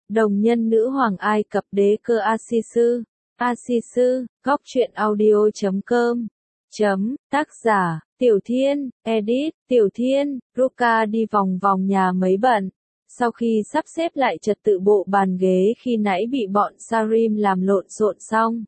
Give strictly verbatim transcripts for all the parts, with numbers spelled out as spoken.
Đồng nhân nữ hoàng Ai Cập đế cơ Asisu. Asisu, góc truyện audio chấm com. Chấm, tác giả, Tiểu Thiên, edit, Tiểu Thiên, Ruka đi vòng vòng nhà mấy bận. Sau khi sắp xếp lại trật tự bộ bàn ghế khi nãy bị bọn Sarim làm lộn xộn xong.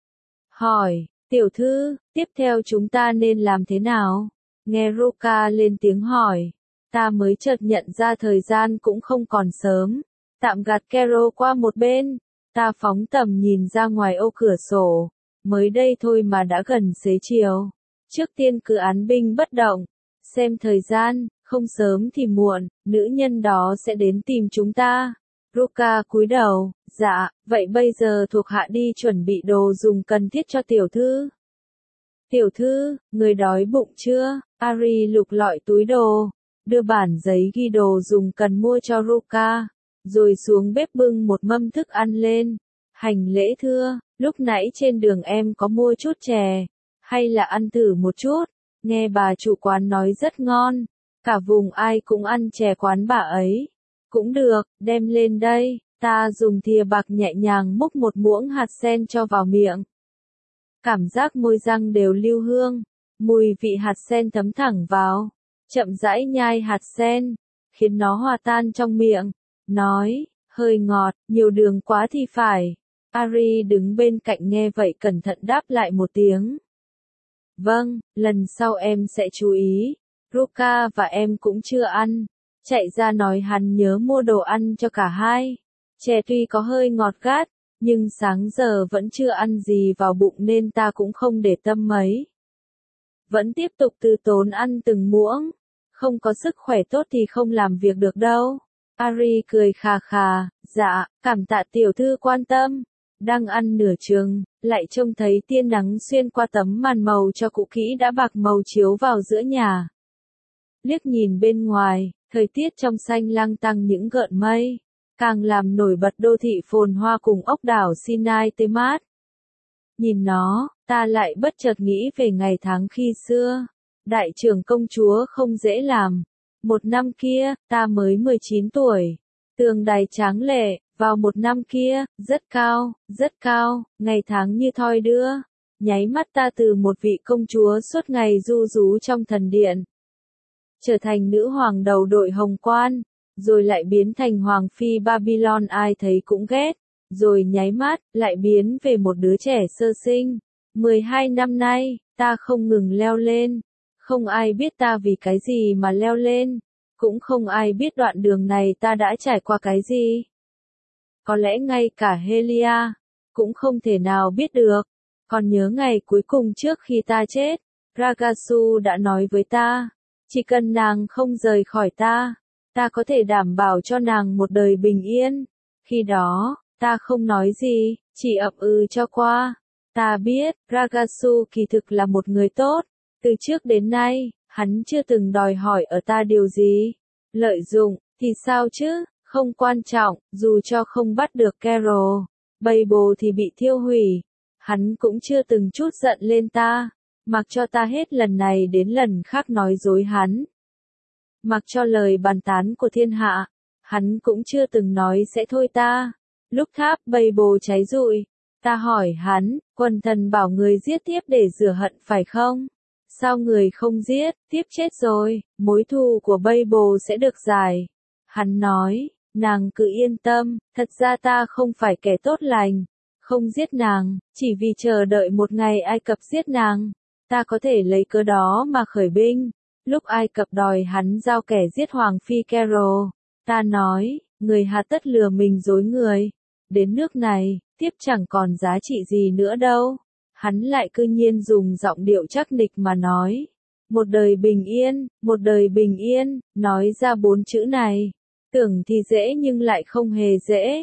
Hỏi, tiểu thư, tiếp theo chúng ta nên làm thế nào? Nghe Ruka lên tiếng hỏi. Ta mới chợt nhận ra thời gian cũng không còn sớm. Tạm gạt Kero qua một bên. Ta phóng tầm nhìn ra ngoài ô cửa sổ. Mới đây thôi mà đã gần xế chiều. Trước tiên cứ án binh bất động. Xem thời gian, không sớm thì muộn, nữ nhân đó sẽ đến tìm chúng ta. Ruka cúi đầu, dạ, vậy bây giờ thuộc hạ đi chuẩn bị đồ dùng cần thiết cho tiểu thư. Tiểu thư, người đói bụng chưa? Ari lục lọi túi đồ, đưa bản giấy ghi đồ dùng cần mua cho Ruka, rồi xuống bếp bưng một mâm thức ăn lên. Hành lễ thưa, lúc nãy trên đường em có mua chút chè, hay là ăn thử một chút, nghe bà chủ quán nói rất ngon, cả vùng ai cũng ăn chè quán bà ấy. Cũng được, đem lên đây, ta dùng thìa bạc nhẹ nhàng múc một muỗng hạt sen cho vào miệng. Cảm giác môi răng đều lưu hương, mùi vị hạt sen thấm thẳng vào, chậm rãi nhai hạt sen, khiến nó hòa tan trong miệng, nói, hơi ngọt, nhiều đường quá thì phải. Ari đứng bên cạnh nghe vậy cẩn thận đáp lại một tiếng. Vâng, lần sau em sẽ chú ý. Ruka và em cũng chưa ăn. Chạy ra nói hắn nhớ mua đồ ăn cho cả hai. Chè tuy có hơi ngọt gắt, nhưng sáng giờ vẫn chưa ăn gì vào bụng nên ta cũng không để tâm mấy. Vẫn tiếp tục từ tốn ăn từng muỗng. Không có sức khỏe tốt thì không làm việc được đâu. Ari cười khà khà, dạ, cảm tạ tiểu thư quan tâm. Đang ăn nửa chừng, lại trông thấy tia nắng xuyên qua tấm màn màu cho cũ kỹ đã bạc màu chiếu vào giữa nhà. Liếc nhìn bên ngoài, thời tiết trong xanh lang tăng những gợn mây, càng làm nổi bật đô thị phồn hoa cùng ốc đảo Sinai tươi mát. Nhìn nó, ta lại bất chợt nghĩ về ngày tháng khi xưa. Đại trưởng công chúa không dễ làm. Một năm kia, ta mới mười chín tuổi. Tường đài tráng lệ, vào một năm kia, rất cao, rất cao, ngày tháng như thoi đưa. Nháy mắt ta từ một vị công chúa suốt ngày ru rú trong thần điện, trở thành nữ hoàng đầu đội hồng quan, rồi lại biến thành hoàng phi Babylon ai thấy cũng ghét, rồi nháy mắt, lại biến về một đứa trẻ sơ sinh. mười hai năm nay, ta không ngừng leo lên. Không ai biết ta vì cái gì mà leo lên. Cũng không ai biết đoạn đường này ta đã trải qua cái gì. Có lẽ ngay cả Helia cũng không thể nào biết được. Còn nhớ ngày cuối cùng trước khi ta chết, Ragasu đã nói với ta, chỉ cần nàng không rời khỏi ta, ta có thể đảm bảo cho nàng một đời bình yên. Khi đó, ta không nói gì, chỉ ậm ừ cho qua. Ta biết, Ragasu kỳ thực là một người tốt. Từ trước đến nay, hắn chưa từng đòi hỏi ở ta điều gì. Lợi dụng, thì sao chứ, không quan trọng, dù cho không bắt được Carol, Babel thì bị thiêu hủy. Hắn cũng chưa từng chút giận lên ta, mặc cho ta hết lần này đến lần khác nói dối hắn. Mặc cho lời bàn tán của thiên hạ, hắn cũng chưa từng nói sẽ thôi ta. Lúc tháp Babel cháy rụi, ta hỏi hắn, quần thần bảo người giết tiếp để rửa hận phải không? Sao người không giết, tiếp chết rồi, mối thù của Babel sẽ được giải. Hắn nói, nàng cứ yên tâm, thật ra ta không phải kẻ tốt lành, không giết nàng, chỉ vì chờ đợi một ngày Ai Cập giết nàng. Ta có thể lấy cớ đó mà khởi binh. Lúc Ai Cập đòi hắn giao kẻ giết Hoàng phi Carol, ta nói, người hà tất lừa mình dối người. Đến nước này, tiếp chẳng còn giá trị gì nữa đâu. Hắn lại cư nhiên dùng giọng điệu chắc nịch mà nói. Một đời bình yên, một đời bình yên, nói ra bốn chữ này. Tưởng thì dễ nhưng lại không hề dễ.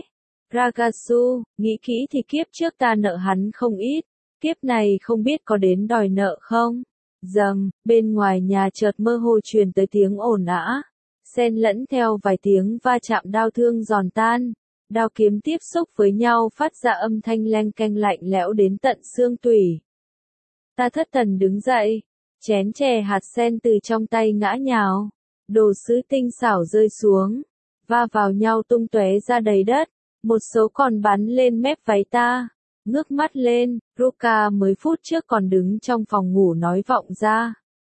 Ragasu, nghĩ kỹ thì kiếp trước ta nợ hắn không ít. Kiếp này không biết có đến đòi nợ không? Dầm, bên ngoài nhà chợt mơ hồ truyền tới tiếng ồn ào, xen lẫn theo vài tiếng va chạm đao thương giòn tan. Đao kiếm tiếp xúc với nhau phát ra âm thanh leng keng lạnh lẽo đến tận xương tủy. Ta thất thần đứng dậy, chén chè hạt sen từ trong tay ngã nhào, đồ sứ tinh xảo rơi xuống, va vào nhau tung tóe ra đầy đất. một số còn bắn lên mép váy ta. Ngước mắt lên, Ruka mới phút trước còn đứng trong phòng ngủ nói vọng ra.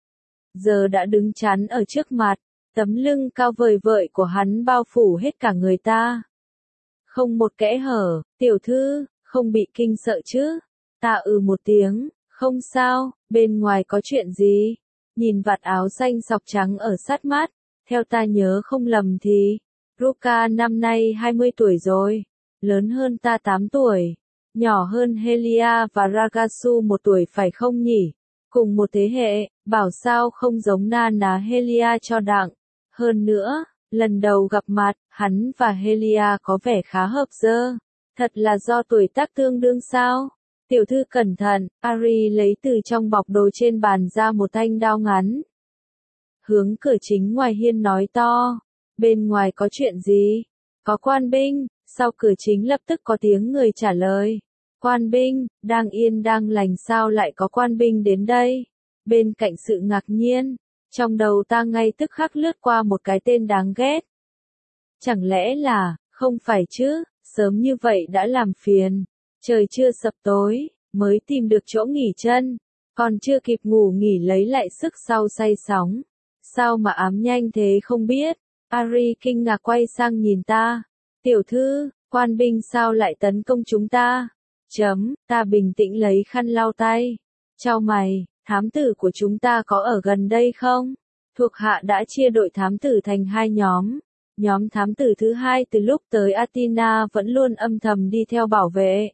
Giờ đã đứng chắn ở trước mặt, tấm lưng cao vời vợi của hắn bao phủ hết cả người ta. Không một kẽ hở, tiểu thư, không bị kinh sợ chứ? Ta ừ một tiếng, không sao, bên ngoài có chuyện gì? Nhìn vạt áo xanh sọc trắng ở sát mắt, theo ta nhớ không lầm thì, Ruka năm nay hai mươi tuổi rồi, lớn hơn ta tám tuổi, nhỏ hơn Helia và Ragasu một tuổi phải không nhỉ? Cùng một thế hệ, bảo sao không giống Nana Helia cho đặng. Hơn nữa, lần đầu gặp mặt, hắn và Helia có vẻ khá hợp dơ. Thật là do tuổi tác tương đương sao? Tiểu thư cẩn thận, Ari lấy từ trong bọc đồ trên bàn ra một thanh đao ngắn. Hướng cửa chính ngoài hiên nói to. Bên ngoài có chuyện gì? Có quan binh, sau cửa chính lập tức có tiếng người trả lời. Quan binh, đang yên đang lành sao lại có quan binh đến đây? Bên cạnh sự ngạc nhiên, trong đầu ta ngay tức khắc lướt qua một cái tên đáng ghét. Chẳng lẽ là, không phải chứ, sớm như vậy đã làm phiền, trời chưa sập tối, mới tìm được chỗ nghỉ chân, còn chưa kịp ngủ nghỉ lấy lại sức sau say sóng. Sao mà ám nhanh thế không biết? Ari kinh ngạc quay sang nhìn ta. Tiểu thư, quan binh sao lại tấn công chúng ta? Chấm, ta bình tĩnh lấy khăn lau tay. Chau mày, thám tử của chúng ta có ở gần đây không? Thuộc hạ đã chia đội thám tử thành hai nhóm. Nhóm thám tử thứ hai từ lúc tới Athena vẫn luôn âm thầm đi theo bảo vệ.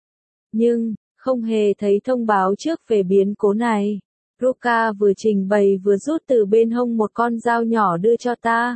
Nhưng, không hề thấy thông báo trước về biến cố này. Ruka vừa trình bày vừa rút từ bên hông một con dao nhỏ đưa cho ta.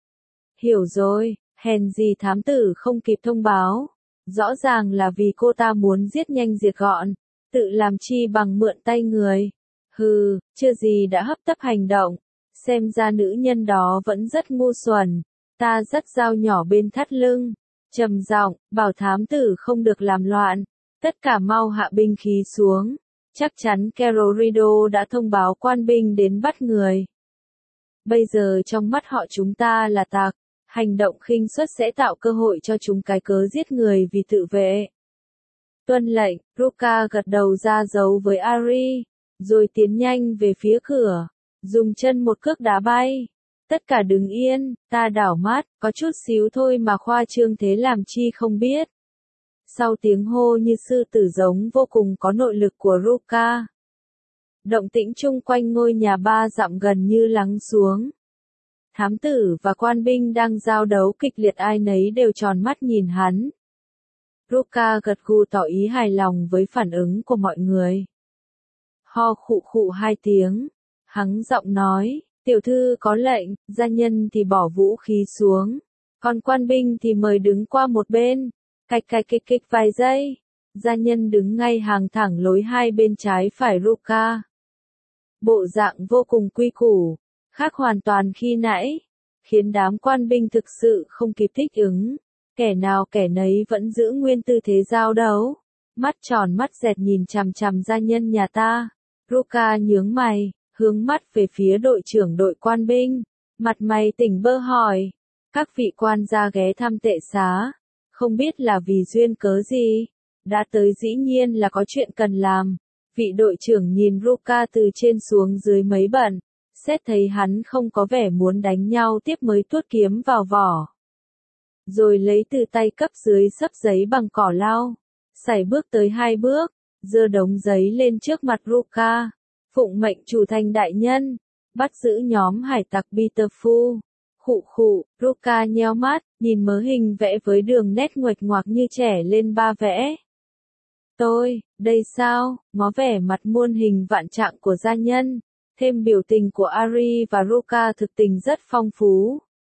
Hiểu rồi, hèn gì thám tử không kịp thông báo. Rõ ràng là vì cô ta muốn giết nhanh diệt gọn, tự làm chi bằng mượn tay người. Hừ, chưa gì đã hấp tấp hành động, xem ra nữ nhân đó vẫn rất ngu xuẩn. Ta dắt dao nhỏ bên thắt lưng, trầm giọng, bảo thám tử không được làm loạn, tất cả mau hạ binh khí xuống. Chắc chắn Kerorido đã thông báo quan binh đến bắt người. Bây giờ trong mắt họ chúng ta là tặc, hành động khinh suất sẽ tạo cơ hội cho chúng cái cớ giết người vì tự vệ. Tuân lệnh, Ruka gật đầu ra dấu với Ari, rồi tiến nhanh về phía cửa, dùng chân một cước đá bay. Tất cả đứng yên, ta đảo mắt, có chút xíu thôi mà khoa trương thế làm chi không biết. Sau tiếng hô như sư tử giống vô cùng có nội lực của Ruka, động tĩnh chung quanh ngôi nhà ba dặm gần như lắng xuống. Thám tử và quan binh đang giao đấu kịch liệt, ai nấy đều tròn mắt nhìn hắn. Ruka gật gù tỏ ý hài lòng với phản ứng của mọi người. Ho khụ khụ hai tiếng, hắng giọng nói, tiểu thư có lệnh, gia nhân thì bỏ vũ khí xuống, còn quan binh thì mời đứng qua một bên. Cạch cạch kịch kịch vài giây, gia nhân đứng ngay hàng thẳng lối hai bên trái phải Ruka. Bộ dạng vô cùng quy củ, khác hoàn toàn khi nãy, khiến đám quan binh thực sự không kịp thích ứng. Kẻ nào kẻ nấy vẫn giữ nguyên tư thế giao đấu, mắt tròn mắt dẹt nhìn chằm chằm gia nhân nhà ta. Ruka nhướng mày, hướng mắt về phía đội trưởng đội quan binh, mặt mày tỉnh bơ hỏi, các vị quan gia ghé thăm tệ xá, không biết là vì duyên cớ gì, đã tới dĩ nhiên là có chuyện cần làm. Vị đội trưởng nhìn Ruka từ trên xuống dưới mấy bận, xét thấy hắn không có vẻ muốn đánh nhau tiếp mới tuốt kiếm vào vỏ. Rồi lấy từ tay cấp dưới xấp giấy bằng cỏ lau, sải bước tới hai bước, giơ đống giấy lên trước mặt Ruka. Phụng mệnh chủ thành đại nhân, bắt giữ nhóm hải tặc Bitterfu. Khụ khụ, Ruka nheo mắt, nhìn mớ hình vẽ với đường nét nguệch ngoạc như trẻ lên ba vẽ. Tôi, đây sao, ngó vẻ mặt muôn hình vạn trạng của gia nhân, thêm biểu tình của Ari và Ruka thực tình rất phong phú.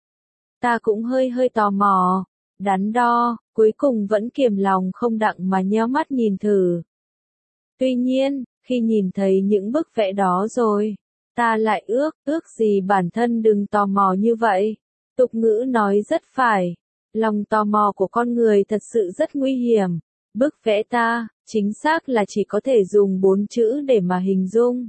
Ta cũng hơi hơi tò mò, đắn đo, cuối cùng vẫn kiềm lòng không đặng mà nheo mắt nhìn thử. Tuy nhiên, khi nhìn thấy những bức vẽ đó rồi, ta lại ước, ước gì bản thân đừng tò mò như vậy. Tục ngữ nói rất phải, lòng tò mò của con người thật sự rất nguy hiểm. Bức vẽ ta, chính xác là chỉ có thể dùng bốn chữ để mà hình dung.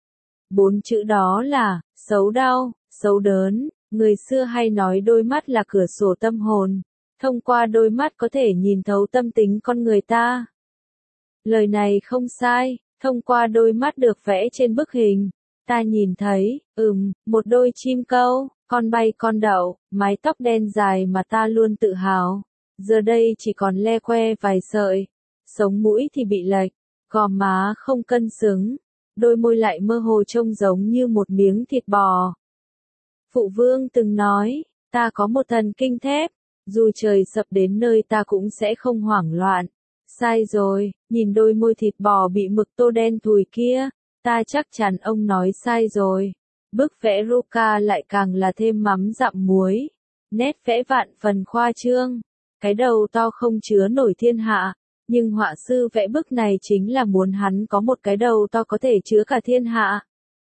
Bốn chữ đó là, xấu đau, xấu đớn, người xưa hay nói đôi mắt là cửa sổ tâm hồn. Thông qua đôi mắt có thể nhìn thấu tâm tính con người ta. Lời này không sai, thông qua đôi mắt được vẽ trên bức hình, ta nhìn thấy, ừm, một đôi chim câu, con bay con đậu, mái tóc đen dài mà ta luôn tự hào. Giờ đây chỉ còn le que vài sợi, sống mũi thì bị lệch, gò má không cân xứng, đôi môi lại mơ hồ trông giống như một miếng thịt bò. Phụ vương từng nói, ta có một thần kinh thép, dù trời sập đến nơi ta cũng sẽ không hoảng loạn. Sai rồi, nhìn đôi môi thịt bò bị mực tô đen thùi kia, ta chắc chắn ông nói sai rồi. Bức vẽ Ruka lại càng là thêm mắm dặm muối. Nét vẽ vạn phần khoa trương. Cái đầu to không chứa nổi thiên hạ. Nhưng họa sư vẽ bức này chính là muốn hắn có một cái đầu to có thể chứa cả thiên hạ.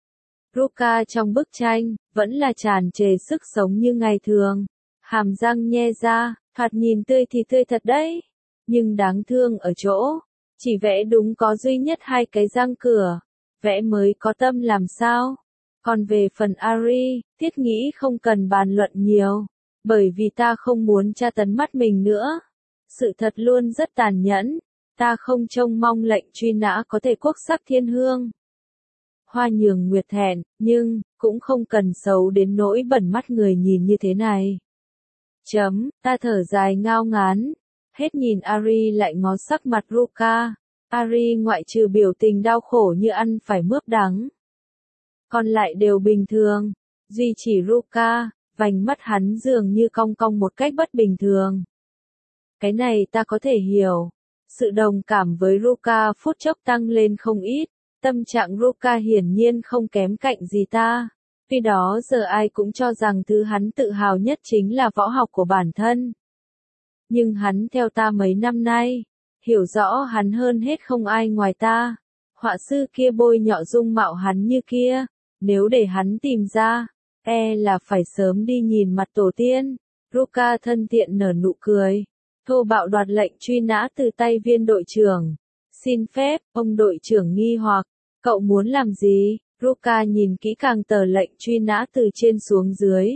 Ruka trong bức tranh, vẫn là tràn trề sức sống như ngày thường. Hàm răng nhe ra, thoạt nhìn tươi thì tươi thật đấy. Nhưng đáng thương ở chỗ, chỉ vẽ đúng có duy nhất hai cái răng cửa. Vẽ mới có tâm làm sao? Còn về phần Ari, Thiết nghĩ không cần bàn luận nhiều. Bởi vì ta không muốn tra tấn mắt mình nữa. Sự thật luôn rất tàn nhẫn. Ta không trông mong lệnh truy nã có thể quốc sắc thiên hương. Hoa nhường nguyệt thẹn, nhưng, cũng không cần xấu đến nỗi bẩn mắt người nhìn như thế này. Chấm, ta thở dài ngao ngán. Hết nhìn Ari lại ngó sắc mặt Ruka. Ari ngoại trừ biểu tình đau khổ như ăn phải mướp đắng. Còn lại đều bình thường. Duy chỉ Ruka, vành mắt hắn dường như cong cong một cách bất bình thường. Cái này ta có thể hiểu. Sự đồng cảm với Ruka phút chốc tăng lên không ít. Tâm trạng Ruka hiển nhiên không kém cạnh gì ta. Tuy đó giờ ai cũng cho rằng thứ hắn tự hào nhất chính là võ học của bản thân. Nhưng hắn theo ta mấy năm nay, hiểu rõ hắn hơn hết không ai ngoài ta. Họa sư kia bôi nhọ dung mạo hắn như kia, nếu để hắn tìm ra, e là phải sớm đi nhìn mặt tổ tiên. Ruka thân thiện nở nụ cười, thô bạo đoạt lệnh truy nã từ tay viên đội trưởng. Xin phép, ông đội trưởng nghi hoặc, cậu muốn làm gì? Ruka nhìn kỹ càng tờ lệnh truy nã từ trên xuống dưới.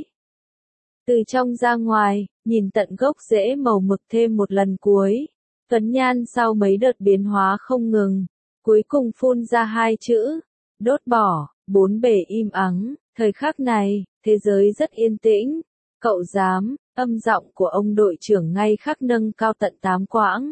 Từ trong ra ngoài, nhìn tận gốc rễ màu mực thêm một lần cuối. Tuấn Nhan sau mấy đợt biến hóa không ngừng, cuối cùng phun ra hai chữ, đốt bỏ, bốn bề im ắng. Thời khắc này, thế giới rất yên tĩnh. Cậu dám, âm giọng của ông đội trưởng ngay khắc nâng cao tận tám quãng.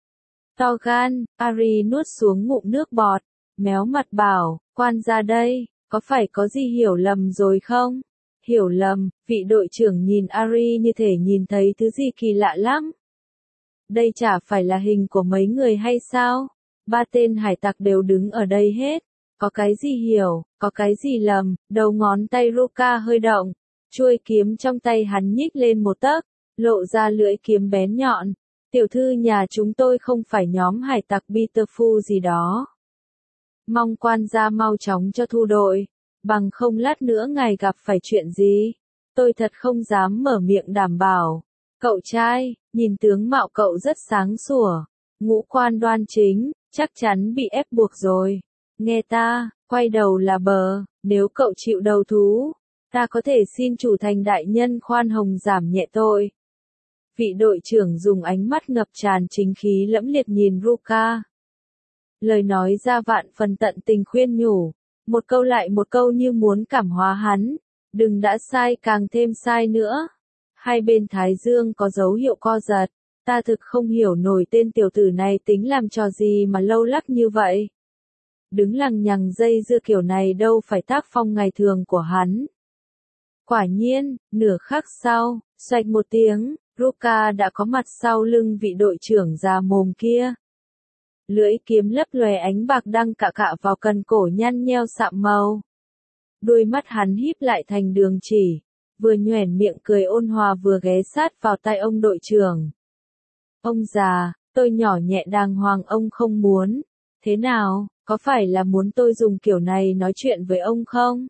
To gan, Ari nuốt xuống ngụm nước bọt, méo mặt bảo, quan ra đây, có phải có gì hiểu lầm rồi không? Hiểu lầm, vị đội trưởng nhìn Ari như thể nhìn thấy thứ gì kỳ lạ lắm. Đây chả phải là hình của mấy người hay sao? Ba tên hải tặc đều đứng ở đây hết. Có cái gì hiểu, có cái gì lầm, đầu ngón tay Ruka hơi động. Chuôi kiếm trong tay hắn nhích lên một tấc, lộ ra lưỡi kiếm bén nhọn. Tiểu thư nhà chúng tôi không phải nhóm hải tặc Peterfu gì đó. Mong quan gia mau chóng cho thu đội, bằng không lát nữa ngài gặp phải chuyện gì. Tôi thật không dám mở miệng đảm bảo. Cậu trai, nhìn tướng mạo cậu rất sáng sủa, ngũ quan đoan chính, chắc chắn bị ép buộc rồi. Nghe ta, quay đầu là bờ, nếu cậu chịu đầu thú, ta có thể xin chủ thành đại nhân khoan hồng giảm nhẹ tội. Vị đội trưởng dùng ánh mắt ngập tràn chính khí lẫm liệt nhìn Ruka. Lời nói ra vạn phần tận tình khuyên nhủ, một câu lại một câu như muốn cảm hóa hắn, đừng đã sai càng thêm sai nữa. Hai bên thái dương có dấu hiệu co giật, ta thực không hiểu nổi tên tiểu tử này tính làm trò gì mà lâu lắc như vậy. Đứng lằng nhằng dây dưa kiểu này đâu phải tác phong ngày thường của hắn. Quả nhiên, nửa khắc sau, xoạch một tiếng, Ruka đã có mặt sau lưng vị đội trưởng già mồm kia. Lưỡi kiếm lấp lòe ánh bạc đang cạ cạ vào cần cổ nhăn nheo sạm màu. Đôi mắt hắn híp lại thành đường chỉ, vừa nhoẻn miệng cười ôn hòa vừa ghé sát vào tai ông đội trưởng. Ông già, tôi nhỏ nhẹ đàng hoàng ông không muốn. Thế nào, có phải là muốn tôi dùng kiểu này nói chuyện với ông không?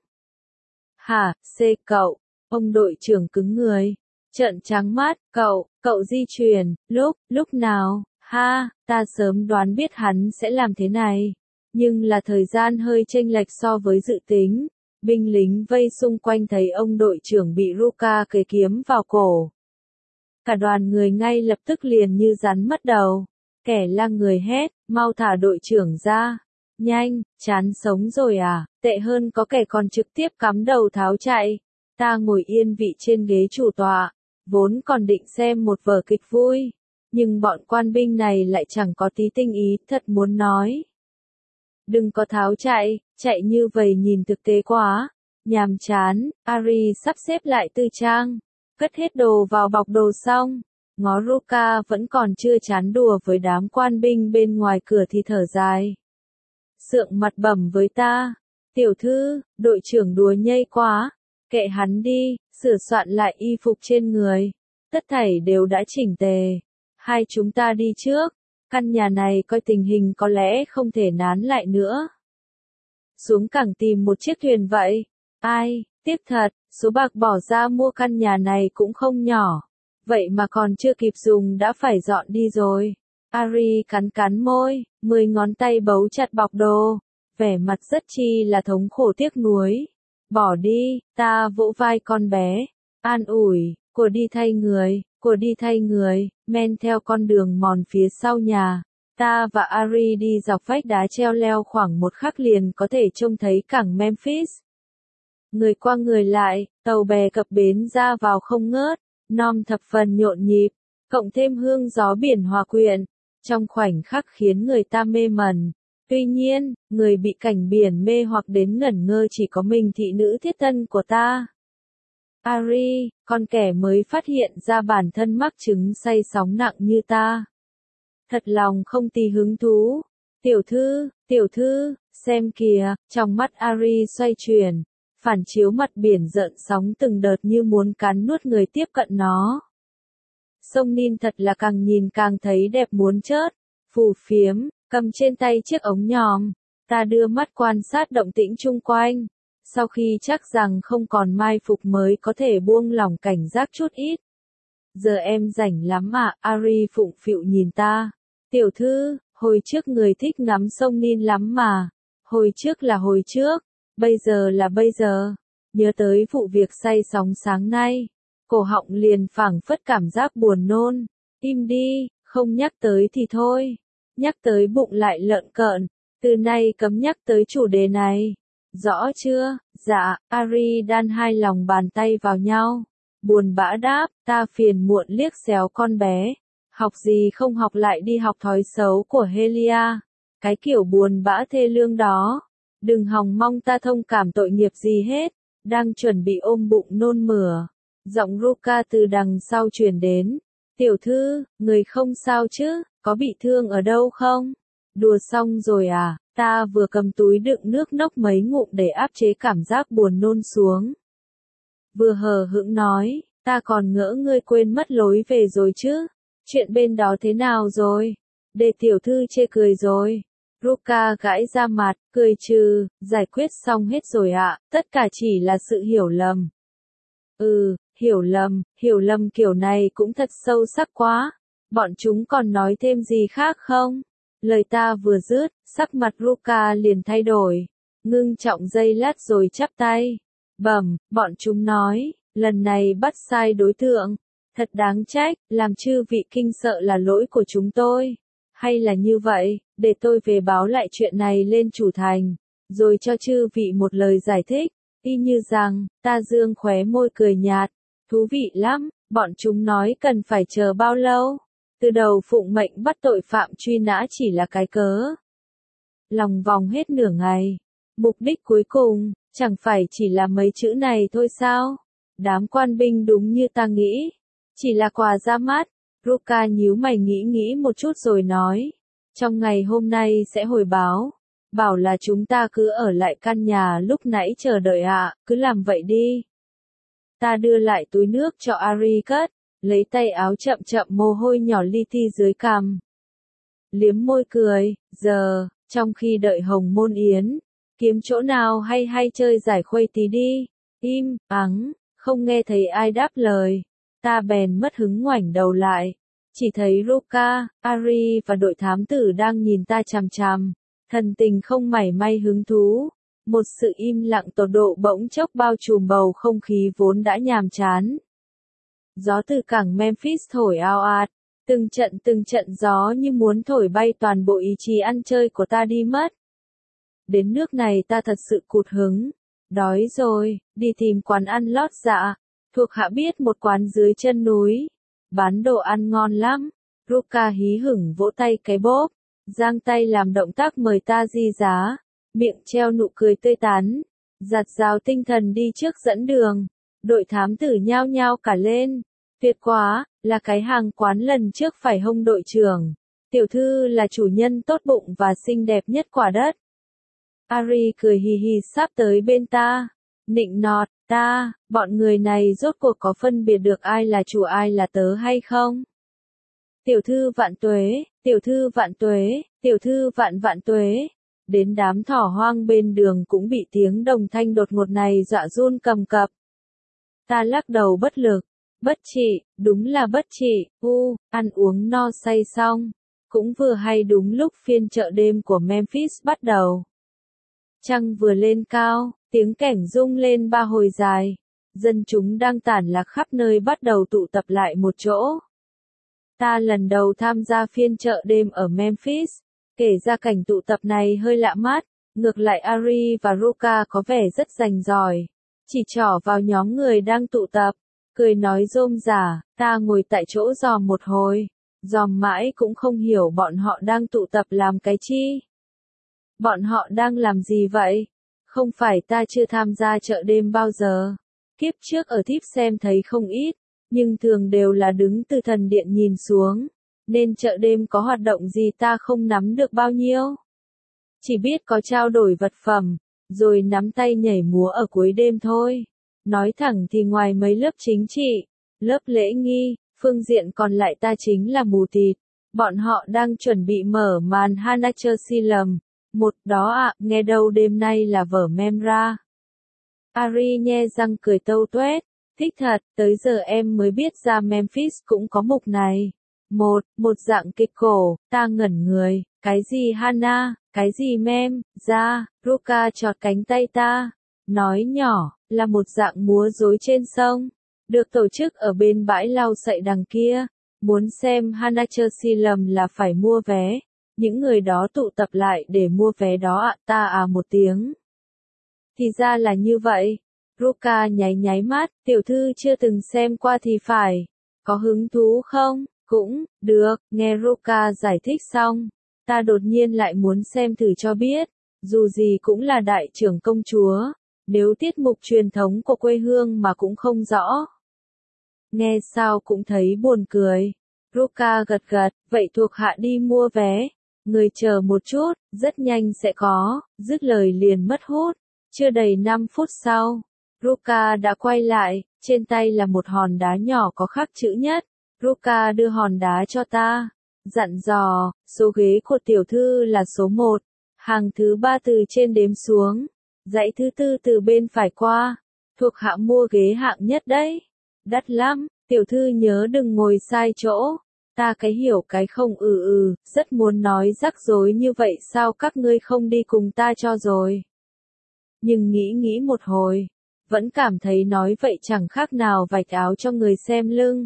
Hả, xê cậu, ông đội trưởng cứng người, trợn trắng mắt, cậu, cậu di chuyển, lúc, lúc nào, ha, ta sớm đoán biết hắn sẽ làm thế này. Nhưng là thời gian hơi chênh lệch so với dự tính. Binh lính vây xung quanh thấy ông đội trưởng bị Ruka kề kiếm vào cổ. Cả đoàn người ngay lập tức liền như rắn mất đầu. Kẻ la người hét, mau thả đội trưởng ra. Nhanh, chán sống rồi à, tệ hơn có kẻ còn trực tiếp cắm đầu tháo chạy. Ta ngồi yên vị trên ghế chủ tọa, vốn còn định xem một vở kịch vui. Nhưng bọn quan binh này lại chẳng có tí tinh ý, thật muốn nói. Đừng có tháo chạy, chạy như vậy nhìn thực tế quá. Nhàm chán, Ari sắp xếp lại tư trang, cất hết đồ vào bọc đồ xong. Ngó Ruka vẫn còn chưa chán đùa với đám quan binh bên ngoài cửa thì thở dài. Sượng mặt bẩm với ta, tiểu thư, đội trưởng đùa nhây quá, kệ hắn đi, sửa soạn lại y phục trên người, tất thảy đều đã chỉnh tề, hai chúng ta đi trước, căn nhà này coi tình hình có lẽ không thể nán lại nữa. Xuống cảng tìm một chiếc thuyền vậy, ai, tiếc thật, số bạc bỏ ra mua căn nhà này cũng không nhỏ, vậy mà còn chưa kịp dùng đã phải dọn đi rồi. Ari cắn cắn môi, mười ngón tay bấu chặt bọc đồ, vẻ mặt rất chi là thống khổ tiếc nuối. Bỏ đi, ta vỗ vai con bé, an ủi, cô đi thay người, cô đi thay người, men theo con đường mòn phía sau nhà. Ta và Ari đi dọc vách đá treo leo khoảng một khắc liền có thể trông thấy cảng Memphis. Người qua người lại, tàu bè cập bến ra vào không ngớt, nom thập phần nhộn nhịp, cộng thêm hương gió biển hòa quyện, trong khoảnh khắc khiến người ta mê mẩn. Tuy nhiên, người bị cảnh biển mê hoặc đến ngẩn ngơ chỉ có mình thị nữ thiết thân của ta. Ari, con kẻ mới phát hiện ra bản thân mắc chứng say sóng nặng như ta. Thật lòng không tí hứng thú. Tiểu thư, tiểu thư, xem kìa, trong mắt Ari xoay chuyển, phản chiếu mặt biển rợn sóng từng đợt như muốn cắn nuốt người tiếp cận nó. Sông Nin thật là càng nhìn càng thấy đẹp muốn chớt, phù phiếm, cầm trên tay chiếc ống nhòm, ta đưa mắt quan sát động tĩnh chung quanh, sau khi chắc rằng không còn mai phục mới có thể buông lỏng cảnh giác chút ít. Giờ em rảnh lắm à, Ari phụng phịu nhìn ta, tiểu thư, hồi trước người thích ngắm sông Nin lắm mà, hồi trước là hồi trước, bây giờ là bây giờ, nhớ tới vụ việc say sóng sáng nay. Cổ họng liền phảng phất cảm giác buồn nôn, im đi, không nhắc tới thì thôi, nhắc tới bụng lại lợn cợn, từ nay cấm nhắc tới chủ đề này, rõ chưa? Dạ, Ari đan hai lòng bàn tay vào nhau, buồn bã đáp, ta phiền muộn liếc xéo con bé, học gì không học lại đi học thói xấu của Helia, cái kiểu buồn bã thê lương đó, đừng hòng mong ta thông cảm tội nghiệp gì hết, đang chuẩn bị ôm bụng nôn mửa. Giọng Ruka từ đằng sau truyền đến, tiểu thư, người không sao chứ, có bị thương ở đâu không? Đùa xong rồi à, ta vừa cầm túi đựng nước nốc mấy ngụm để áp chế cảm giác buồn nôn xuống. Vừa hờ hững nói, ta còn ngỡ ngươi quên mất lối về rồi chứ, chuyện bên đó thế nào rồi? Để tiểu thư chê cười rồi. Ruka gãi ra mặt, cười trừ, giải quyết xong hết rồi ạ, tất cả chỉ là sự hiểu lầm. Ừ, hiểu lầm, hiểu lầm kiểu này cũng thật sâu sắc quá. Bọn chúng còn nói thêm gì khác không? Lời ta vừa dứt, sắc mặt Ruka liền thay đổi. Ngưng trọng giây lát rồi chắp tay. Bẩm, bọn chúng nói, lần này bắt sai đối tượng. Thật đáng trách, làm chư vị kinh sợ là lỗi của chúng tôi. Hay là như vậy, để tôi về báo lại chuyện này lên chủ thành, rồi cho chư vị một lời giải thích. Y như rằng, ta dương khóe môi cười nhạt, thú vị lắm, bọn chúng nói cần phải chờ bao lâu, từ đầu phụng mệnh bắt tội phạm truy nã chỉ là cái cớ. Lòng vòng hết nửa ngày, mục đích cuối cùng, chẳng phải chỉ là mấy chữ này thôi sao, đám quan binh đúng như ta nghĩ, chỉ là quà ra mắt. Ruka nhíu mày nghĩ nghĩ một chút rồi nói, trong ngày hôm nay sẽ hồi báo. Bảo là chúng ta cứ ở lại căn nhà lúc nãy chờ đợi ạ, à, cứ làm vậy đi. Ta đưa lại túi nước cho Ari cất, lấy tay áo chậm chậm mồ hôi nhỏ li ti dưới cằm. Liếm môi cười, giờ, trong khi đợi Hồng Môn Yến, kiếm chỗ nào hay hay chơi giải khuây tí đi. Im, ắng, không nghe thấy ai đáp lời. Ta bèn mất hứng ngoảnh đầu lại, chỉ thấy Ruka, Ari và đội thám tử đang nhìn ta chằm chằm. Thần tình không mảy may hứng thú, một sự im lặng tột độ bỗng chốc bao trùm bầu không khí vốn đã nhàm chán. Gió từ cảng Memphis thổi ào ạt, từng trận từng trận gió như muốn thổi bay toàn bộ ý chí ăn chơi của ta đi mất. Đến nước này ta thật sự cụt hứng. Đói rồi, đi tìm quán ăn lót dạ. Thuộc hạ biết một quán dưới chân núi. Bán đồ ăn ngon lắm. Ruka hí hửng vỗ tay cái bốp. Giang tay làm động tác mời ta di giá. Miệng treo nụ cười tươi tắn. Giặt rào tinh thần đi trước dẫn đường. Đội thám tử nhao nhao cả lên. Tuyệt quá, là cái hàng quán lần trước phải hông đội trưởng. Tiểu thư là chủ nhân tốt bụng và xinh đẹp nhất quả đất. Ari cười hì hì sắp tới bên ta. Nịnh nọt, ta, bọn người này rốt cuộc có phân biệt được ai là chủ ai là tớ hay không? Tiểu thư vạn tuế, tiểu thư vạn tuế, tiểu thư vạn vạn tuế. Đến đám thỏ hoang bên đường cũng bị tiếng đồng thanh đột ngột này dọa run cầm cập. Ta lắc đầu bất lực. Bất trị, đúng là bất trị, u, ăn uống no say xong. Cũng vừa hay đúng lúc phiên chợ đêm của Memphis bắt đầu. Trăng vừa lên cao, tiếng kẻng rung lên ba hồi dài. Dân chúng đang tản lạc khắp nơi bắt đầu tụ tập lại một chỗ. Ta lần đầu tham gia phiên chợ đêm ở Memphis. Kể ra cảnh tụ tập này hơi lạ mắt. Ngược lại Ari và Ruka có vẻ rất rành rỏi. Chỉ trỏ vào nhóm người đang tụ tập. Cười nói rôm rả, ta ngồi tại chỗ dòm một hồi. Dòm mãi cũng không hiểu bọn họ đang tụ tập làm cái chi. Bọn họ đang làm gì vậy? Không phải ta chưa tham gia chợ đêm bao giờ. Kiếp trước ở thiếp xem thấy không ít, nhưng thường đều là đứng từ thần điện nhìn xuống. Nên chợ đêm có hoạt động gì ta không nắm được bao nhiêu. Chỉ biết có trao đổi vật phẩm, rồi nắm tay nhảy múa ở cuối đêm thôi. Nói thẳng thì ngoài mấy lớp chính trị, lớp lễ nghi, phương diện còn lại ta chính là mù tịt. Bọn họ đang chuẩn bị mở màn Hanachersilum. Một đó ạ, à, nghe đâu đêm nay là vở Memra. Ari nhe răng cười tâu tuét. Thích thật, tới giờ em mới biết ra Memphis cũng có mục này. Một, một dạng kịch cổ, ta ngẩn người. Cái gì Hana, cái gì Mem, ra, Ruka chọt cánh tay ta. Nói nhỏ, là một dạng múa rối trên sông. Được tổ chức ở bên bãi lau sậy đằng kia. Muốn xem Hanachersilum là phải mua vé. Những người đó tụ tập lại để mua vé đó ạ, à, ta à một tiếng. Thì ra là như vậy. Ruka nháy nháy mắt, tiểu thư chưa từng xem qua thì phải. Có hứng thú không? Cũng, được, nghe Ruka giải thích xong. Ta đột nhiên lại muốn xem thử cho biết. Dù gì cũng là đại trưởng công chúa. Nếu tiết mục truyền thống của quê hương mà cũng không rõ. Nghe sao cũng thấy buồn cười. Ruka gật gật, vậy thuộc hạ đi mua vé. Người chờ một chút, rất nhanh sẽ có, dứt lời liền mất hút. Chưa đầy năm phút sau, Ruka đã quay lại, trên tay là một hòn đá nhỏ có khắc chữ nhất. Ruka đưa hòn đá cho ta, dặn dò, số ghế của tiểu thư là số một, hàng thứ ba từ trên đếm xuống, dãy thứ tư từ bên phải qua, thuộc hạ mua ghế hạng nhất đấy. Đắt lắm, tiểu thư nhớ đừng ngồi sai chỗ. Ta cái hiểu cái không ừ ừ, rất muốn nói rắc rối như vậy sao các ngươi không đi cùng ta cho rồi. Nhưng nghĩ nghĩ một hồi, vẫn cảm thấy nói vậy chẳng khác nào vạch áo cho người xem lưng.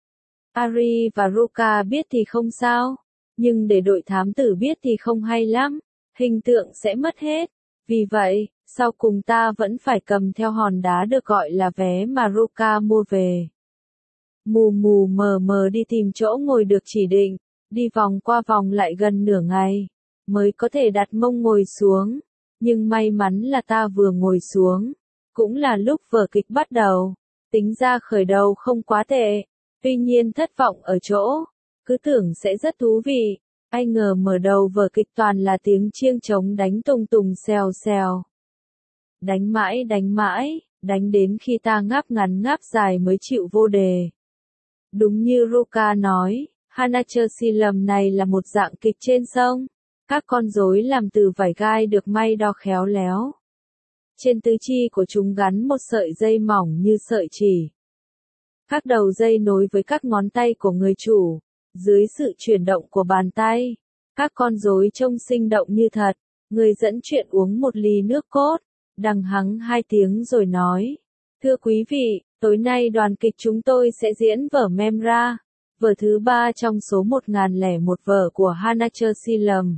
Ari và Ruka biết thì không sao, nhưng để đội thám tử biết thì không hay lắm, hình tượng sẽ mất hết. Vì vậy, sau cùng ta vẫn phải cầm theo hòn đá được gọi là vé mà Ruka mua về. Mù mù mờ mờ đi tìm chỗ ngồi được chỉ định, đi vòng qua vòng lại gần nửa ngày, mới có thể đặt mông ngồi xuống. Nhưng may mắn là ta vừa ngồi xuống, cũng là lúc vở kịch bắt đầu. Tính ra khởi đầu không quá tệ, tuy nhiên thất vọng ở chỗ, cứ tưởng sẽ rất thú vị, ai ngờ mở đầu vở kịch toàn là tiếng chiêng trống đánh tùng tùng xèo xèo. Đánh mãi đánh mãi, đánh đến khi ta ngáp ngắn ngáp dài mới chịu vô đề. Đúng như Ruka nói, Hanachersilum này là một dạng kịch trên sông. Các con rối làm từ vải gai được may đo khéo léo. Trên tứ chi của chúng gắn một sợi dây mỏng như sợi chỉ. Các đầu dây nối với các ngón tay của người chủ. Dưới sự chuyển động của bàn tay, các con rối trông sinh động như thật. Người dẫn chuyện uống một ly nước cốt, đằng hắng hai tiếng rồi nói. Thưa quý vị, Tối nay đoàn kịch chúng tôi sẽ diễn vở Memra, vở thứ ba trong số một nghìn lẻ một vở của Hanachersilum.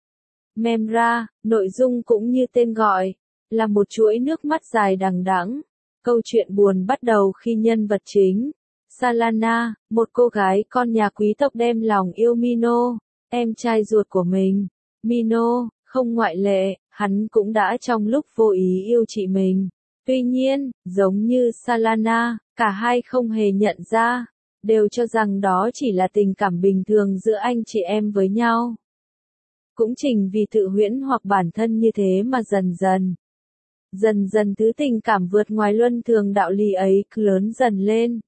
Memra, nội dung cũng như tên gọi, là một chuỗi nước mắt dài đằng đẵng. Câu chuyện buồn bắt đầu khi nhân vật chính, Salana, một cô gái con nhà quý tộc đem lòng yêu Mino, em trai ruột của mình. Mino, không ngoại lệ, hắn cũng đã trong lúc vô ý yêu chị mình. Tuy nhiên, giống như Salana, cả hai không hề nhận ra, đều cho rằng đó chỉ là tình cảm bình thường giữa anh chị em với nhau. Cũng chính vì tự huyễn hoặc bản thân như thế mà dần dần, dần dần thứ tình cảm vượt ngoài luân thường đạo lý ấy cứ lớn dần lên.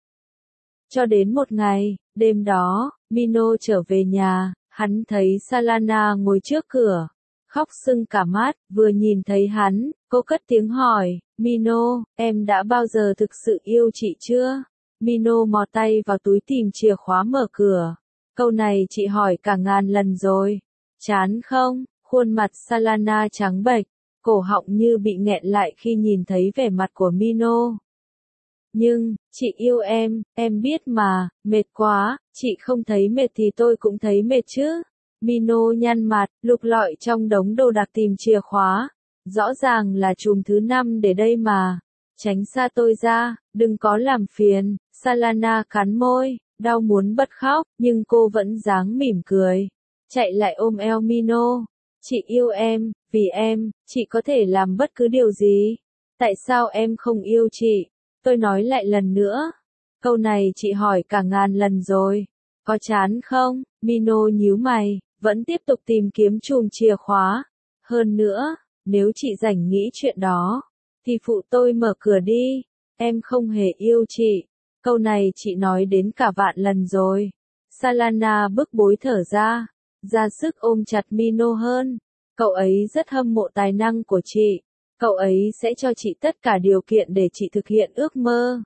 Cho đến một ngày, đêm đó, Mino trở về nhà, hắn thấy Salana ngồi trước cửa, khóc sưng cả mắt, vừa nhìn thấy hắn, cô cất tiếng hỏi, Mino, em đã bao giờ thực sự yêu chị chưa? Mino mò tay vào túi tìm chìa khóa mở cửa. Câu này chị hỏi cả ngàn lần rồi. Chán không? Khuôn mặt Salana trắng bệch, cổ họng như bị nghẹn lại khi nhìn thấy vẻ mặt của Mino. Nhưng, chị yêu em, em biết mà, mệt quá, chị không thấy mệt thì tôi cũng thấy mệt chứ. Mino nhăn mặt, lục lọi trong đống đồ đạc tìm chìa khóa. Rõ ràng là chùm thứ năm để đây mà. Tránh xa tôi ra, đừng có làm phiền. Salana cắn môi, đau muốn bật khóc, nhưng cô vẫn dáng mỉm cười. Chạy lại ôm eo Mino. Chị yêu em, vì em, chị có thể làm bất cứ điều gì. Tại sao em không yêu chị? Tôi nói lại lần nữa. Câu này chị hỏi cả ngàn lần rồi. Có chán không? Mino nhíu mày, vẫn tiếp tục tìm kiếm chùm chìa khóa. Hơn nữa, nếu chị rảnh nghĩ chuyện đó, thì phụ tôi mở cửa đi. Em không hề yêu chị. Câu này chị nói đến cả vạn lần rồi. Salana bức bối thở ra, ra sức ôm chặt Mino hơn. Cậu ấy rất hâm mộ tài năng của chị. Cậu ấy sẽ cho chị tất cả điều kiện để chị thực hiện ước mơ.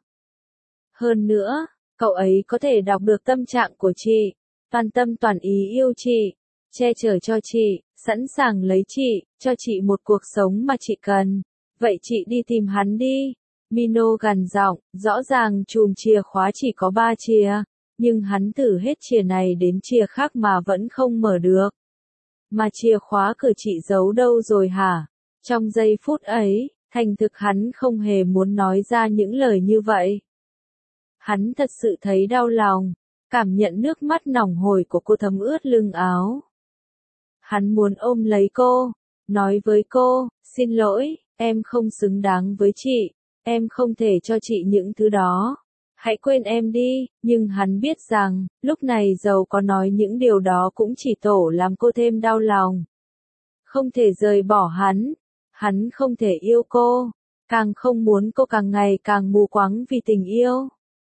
Hơn nữa, cậu ấy có thể đọc được tâm trạng của chị, toàn tâm toàn ý yêu chị, che chở cho chị, sẵn sàng lấy chị, cho chị một cuộc sống mà chị cần. Vậy chị đi tìm hắn đi. Mino gằn giọng, rõ ràng chùm chìa khóa chỉ có ba chìa, nhưng hắn thử hết chìa này đến chìa khác mà vẫn không mở được. Mà chìa khóa cửa chị giấu đâu rồi hả? Trong giây phút ấy, thành thực hắn không hề muốn nói ra những lời như vậy. Hắn thật sự thấy đau lòng, cảm nhận nước mắt nòng hổi của cô thấm ướt lưng áo. Hắn muốn ôm lấy cô, nói với cô, xin lỗi, em không xứng đáng với chị, em không thể cho chị những thứ đó. Hãy quên em đi, nhưng hắn biết rằng, lúc này dầu có nói những điều đó cũng chỉ tổ làm cô thêm đau lòng. Không thể rời bỏ hắn, hắn không thể yêu cô, càng không muốn cô càng ngày càng mù quáng vì tình yêu.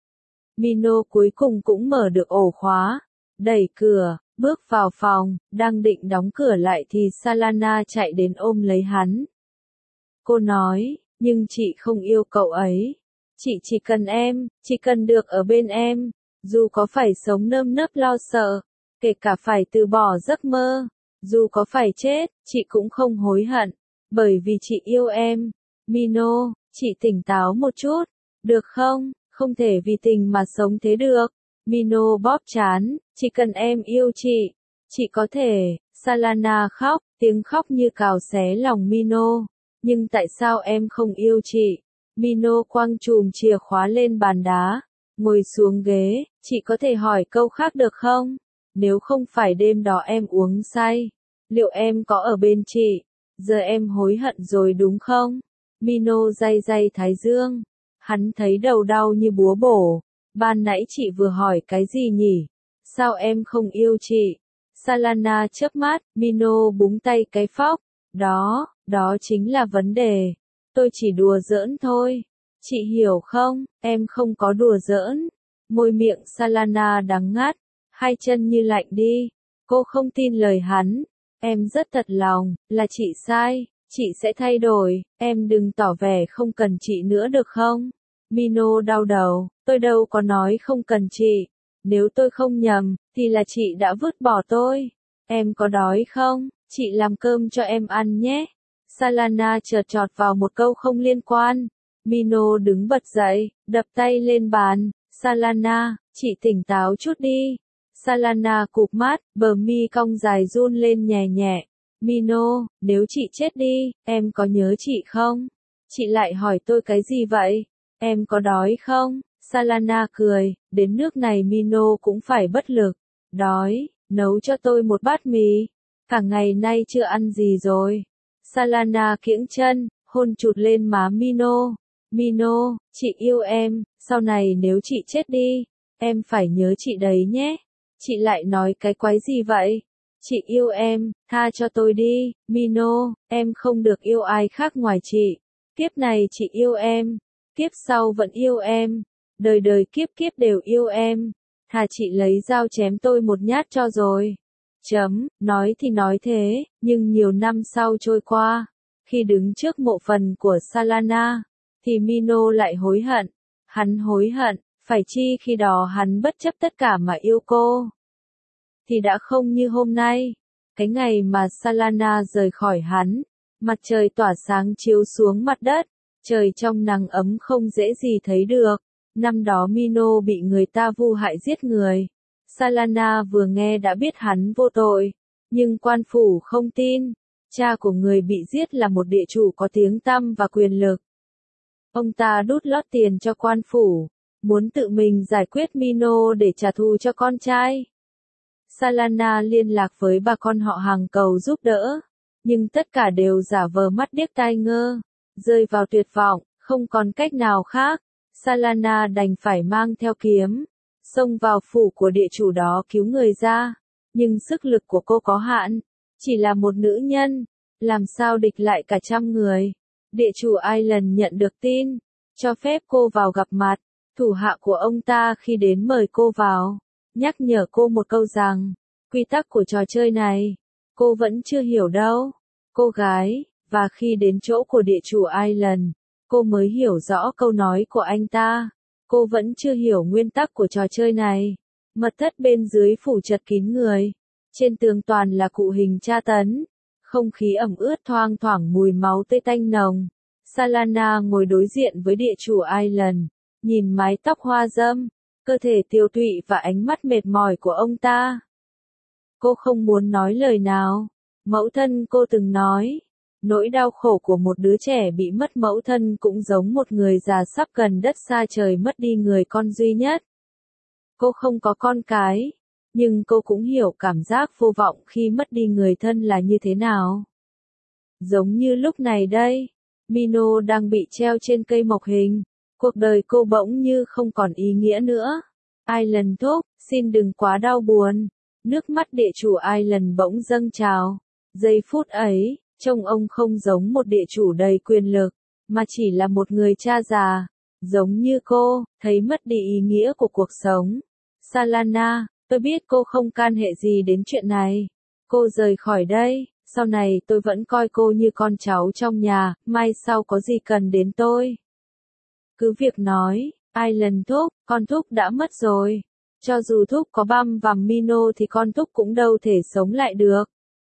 Mino cuối cùng cũng mở được ổ khóa, đẩy cửa, bước vào phòng, đang định đóng cửa lại thì Salana chạy đến ôm lấy hắn. Cô nói, nhưng chị không yêu cậu ấy. Chị chỉ cần em, chỉ cần được ở bên em, dù có phải sống nơm nớp lo sợ, kể cả phải từ bỏ giấc mơ, dù có phải chết, chị cũng không hối hận, bởi vì chị yêu em. Mino, chị tỉnh táo một chút, được không? Không thể vì tình mà sống thế được. Mino bóp trán, chỉ cần em yêu chị, chị có thể. Salana khóc, tiếng khóc như cào xé lòng Mino. Nhưng tại sao em không yêu chị? Mino quăng chùm chìa khóa lên bàn đá, ngồi xuống ghế, chị có thể hỏi câu khác được không? Nếu không phải đêm đó em uống say, liệu em có ở bên chị? Giờ em hối hận rồi đúng không? Mino day day thái dương, hắn thấy đầu đau như búa bổ. Ban nãy chị vừa hỏi cái gì nhỉ? Sao em không yêu chị? Salana chớp mắt, Mino búng tay cái phóc. Đó, đó chính là vấn đề. Tôi chỉ đùa giỡn thôi. Chị hiểu không, em không có đùa giỡn. Môi miệng Salana đắng ngắt, hai chân như lạnh đi. Cô không tin lời hắn. Em rất thật lòng, là chị sai, chị sẽ thay đổi, em đừng tỏ vẻ không cần chị nữa được không? Mino đau đầu, tôi đâu có nói không cần chị. Nếu tôi không nhầm, thì là chị đã vứt bỏ tôi. Em có đói không? Chị làm cơm cho em ăn nhé. Salana chợt chọt vào một câu không liên quan. Mino đứng bật dậy, đập tay lên bàn. Salana, chị tỉnh táo chút đi. Salana cụp mắt, bờ mi cong dài run lên nhẹ nhẹ. Mino, nếu chị chết đi, em có nhớ chị không? Chị lại hỏi tôi cái gì vậy? Em có đói không? Salana cười, đến nước này Mino cũng phải bất lực. Đói, nấu cho tôi một bát mì. Cả ngày nay chưa ăn gì rồi. Salana kiễng chân, hôn chụt lên má Mino. Mino, chị yêu em, sau này nếu chị chết đi, em phải nhớ chị đấy nhé. Chị lại nói cái quái gì vậy? Chị yêu em, tha cho tôi đi, Mino, em không được yêu ai khác ngoài chị. Kiếp này chị yêu em, kiếp sau vẫn yêu em, đời đời kiếp kiếp đều yêu em. Thà chị lấy dao chém tôi một nhát cho rồi. Chấm, nói thì nói thế, nhưng nhiều năm sau trôi qua, khi đứng trước mộ phần của Salana, thì Mino lại hối hận. Hắn hối hận, phải chi khi đó hắn bất chấp tất cả mà yêu cô. Thì đã không như hôm nay, cái ngày mà Salana rời khỏi hắn, mặt trời tỏa sáng chiếu xuống mặt đất, trời trong nắng ấm không dễ gì thấy được. Năm đó Mino bị người ta vu hại giết người. Salana vừa nghe đã biết hắn vô tội, nhưng quan phủ không tin. Cha của người bị giết là một địa chủ có tiếng tăm và quyền lực. Ông ta đút lót tiền cho quan phủ, muốn tự mình giải quyết Mino để trả thù cho con trai. Salana liên lạc với bà con họ hàng cầu giúp đỡ, nhưng tất cả đều giả vờ mắt điếc tai ngơ, rơi vào tuyệt vọng, không còn cách nào khác. Salana đành phải mang theo kiếm, xông vào phủ của địa chủ đó cứu người ra, nhưng sức lực của cô có hạn, chỉ là một nữ nhân, làm sao địch lại cả trăm người. Địa chủ Island nhận được tin, cho phép cô vào gặp mặt. Thủ hạ của ông ta khi đến mời cô vào, nhắc nhở cô một câu rằng, quy tắc của trò chơi này, cô vẫn chưa hiểu đâu. Cô gái, và khi đến chỗ của địa chủ Island, cô mới hiểu rõ câu nói của anh ta. Cô vẫn chưa hiểu nguyên tắc của trò chơi này. Mật thất bên dưới phủ chật kín người. Trên tường toàn là cụ hình tra tấn. Không khí ẩm ướt thoang thoảng mùi máu tươi tanh nồng. Salana ngồi đối diện với địa chủ Island, nhìn mái tóc hoa râm, cơ thể tiêu tụy và ánh mắt mệt mỏi của ông ta. Cô không muốn nói lời nào. Mẫu thân cô từng nói, nỗi đau khổ của một đứa trẻ bị mất mẫu thân cũng giống một người già sắp gần đất xa trời mất đi người con duy nhất. Cô không có con cái, nhưng cô cũng hiểu cảm giác vô vọng khi mất đi người thân là như thế nào. Giống như lúc này đây, Mino đang bị treo trên cây mộc hình, cuộc đời cô bỗng như không còn ý nghĩa nữa. Island thúc, xin đừng quá đau buồn. Nước mắt địa chủ Island bỗng dâng trào. Giây phút ấy, trông ông không giống một địa chủ đầy quyền lực, mà chỉ là một người cha già, giống như cô, thấy mất đi ý nghĩa của cuộc sống. Salana, tôi biết cô không can hệ gì đến chuyện này. Cô rời khỏi đây, sau này tôi vẫn coi cô như con cháu trong nhà, mai sau có gì cần đến tôi. Cứ việc nói, Island thúc, con thúc đã mất rồi. Cho dù thúc có băm vằm Mino thì con thúc cũng đâu thể sống lại được.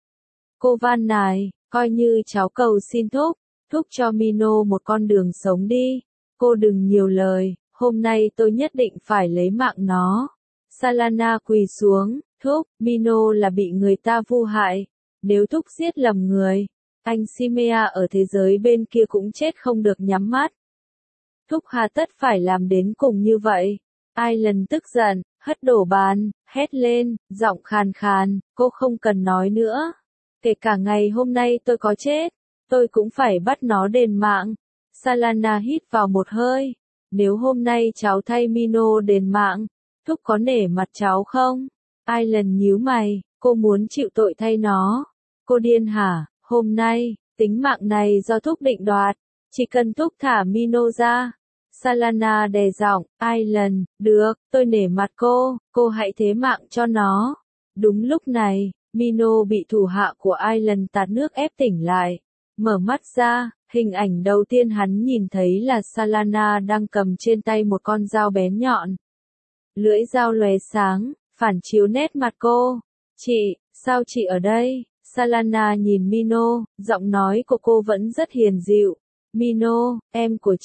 Cô van nài, coi như cháu cầu xin thúc, thúc cho Mino một con đường sống đi. Cô đừng nhiều lời, hôm nay tôi nhất định phải lấy mạng nó. Salana quỳ xuống, thúc, Mino là bị người ta vu hại. Nếu thúc giết lầm người, anh Simea ở thế giới bên kia cũng chết không được nhắm mắt. Thúc hà tất phải làm đến cùng như vậy. Island tức giận, hất đổ bàn, hét lên, giọng khàn khàn, cô không cần nói nữa. Kể cả ngày hôm nay tôi có chết, tôi cũng phải bắt nó đền mạng. Salana hít vào một hơi. Nếu hôm nay cháu thay Mino đền mạng, thúc có nể mặt cháu không? Island nhíu mày, cô muốn chịu tội thay nó. Cô điên hả? Hôm nay, tính mạng này do thúc định đoạt. Chỉ cần thúc thả Mino ra. Salana đè giọng, Island, được, tôi nể mặt cô, cô hãy thế mạng cho nó. Đúng lúc này, Mino bị thủ hạ của Island tạt nước ép tỉnh lại. Mở mắt ra, hình ảnh đầu tiên hắn nhìn thấy là Salana đang cầm trên tay một con dao bén nhọn. Lưỡi dao lóe sáng, phản chiếu nét mặt cô. Chị, sao chị ở đây? Salana nhìn Mino, giọng nói của cô vẫn rất hiền dịu. Mino, em của chị,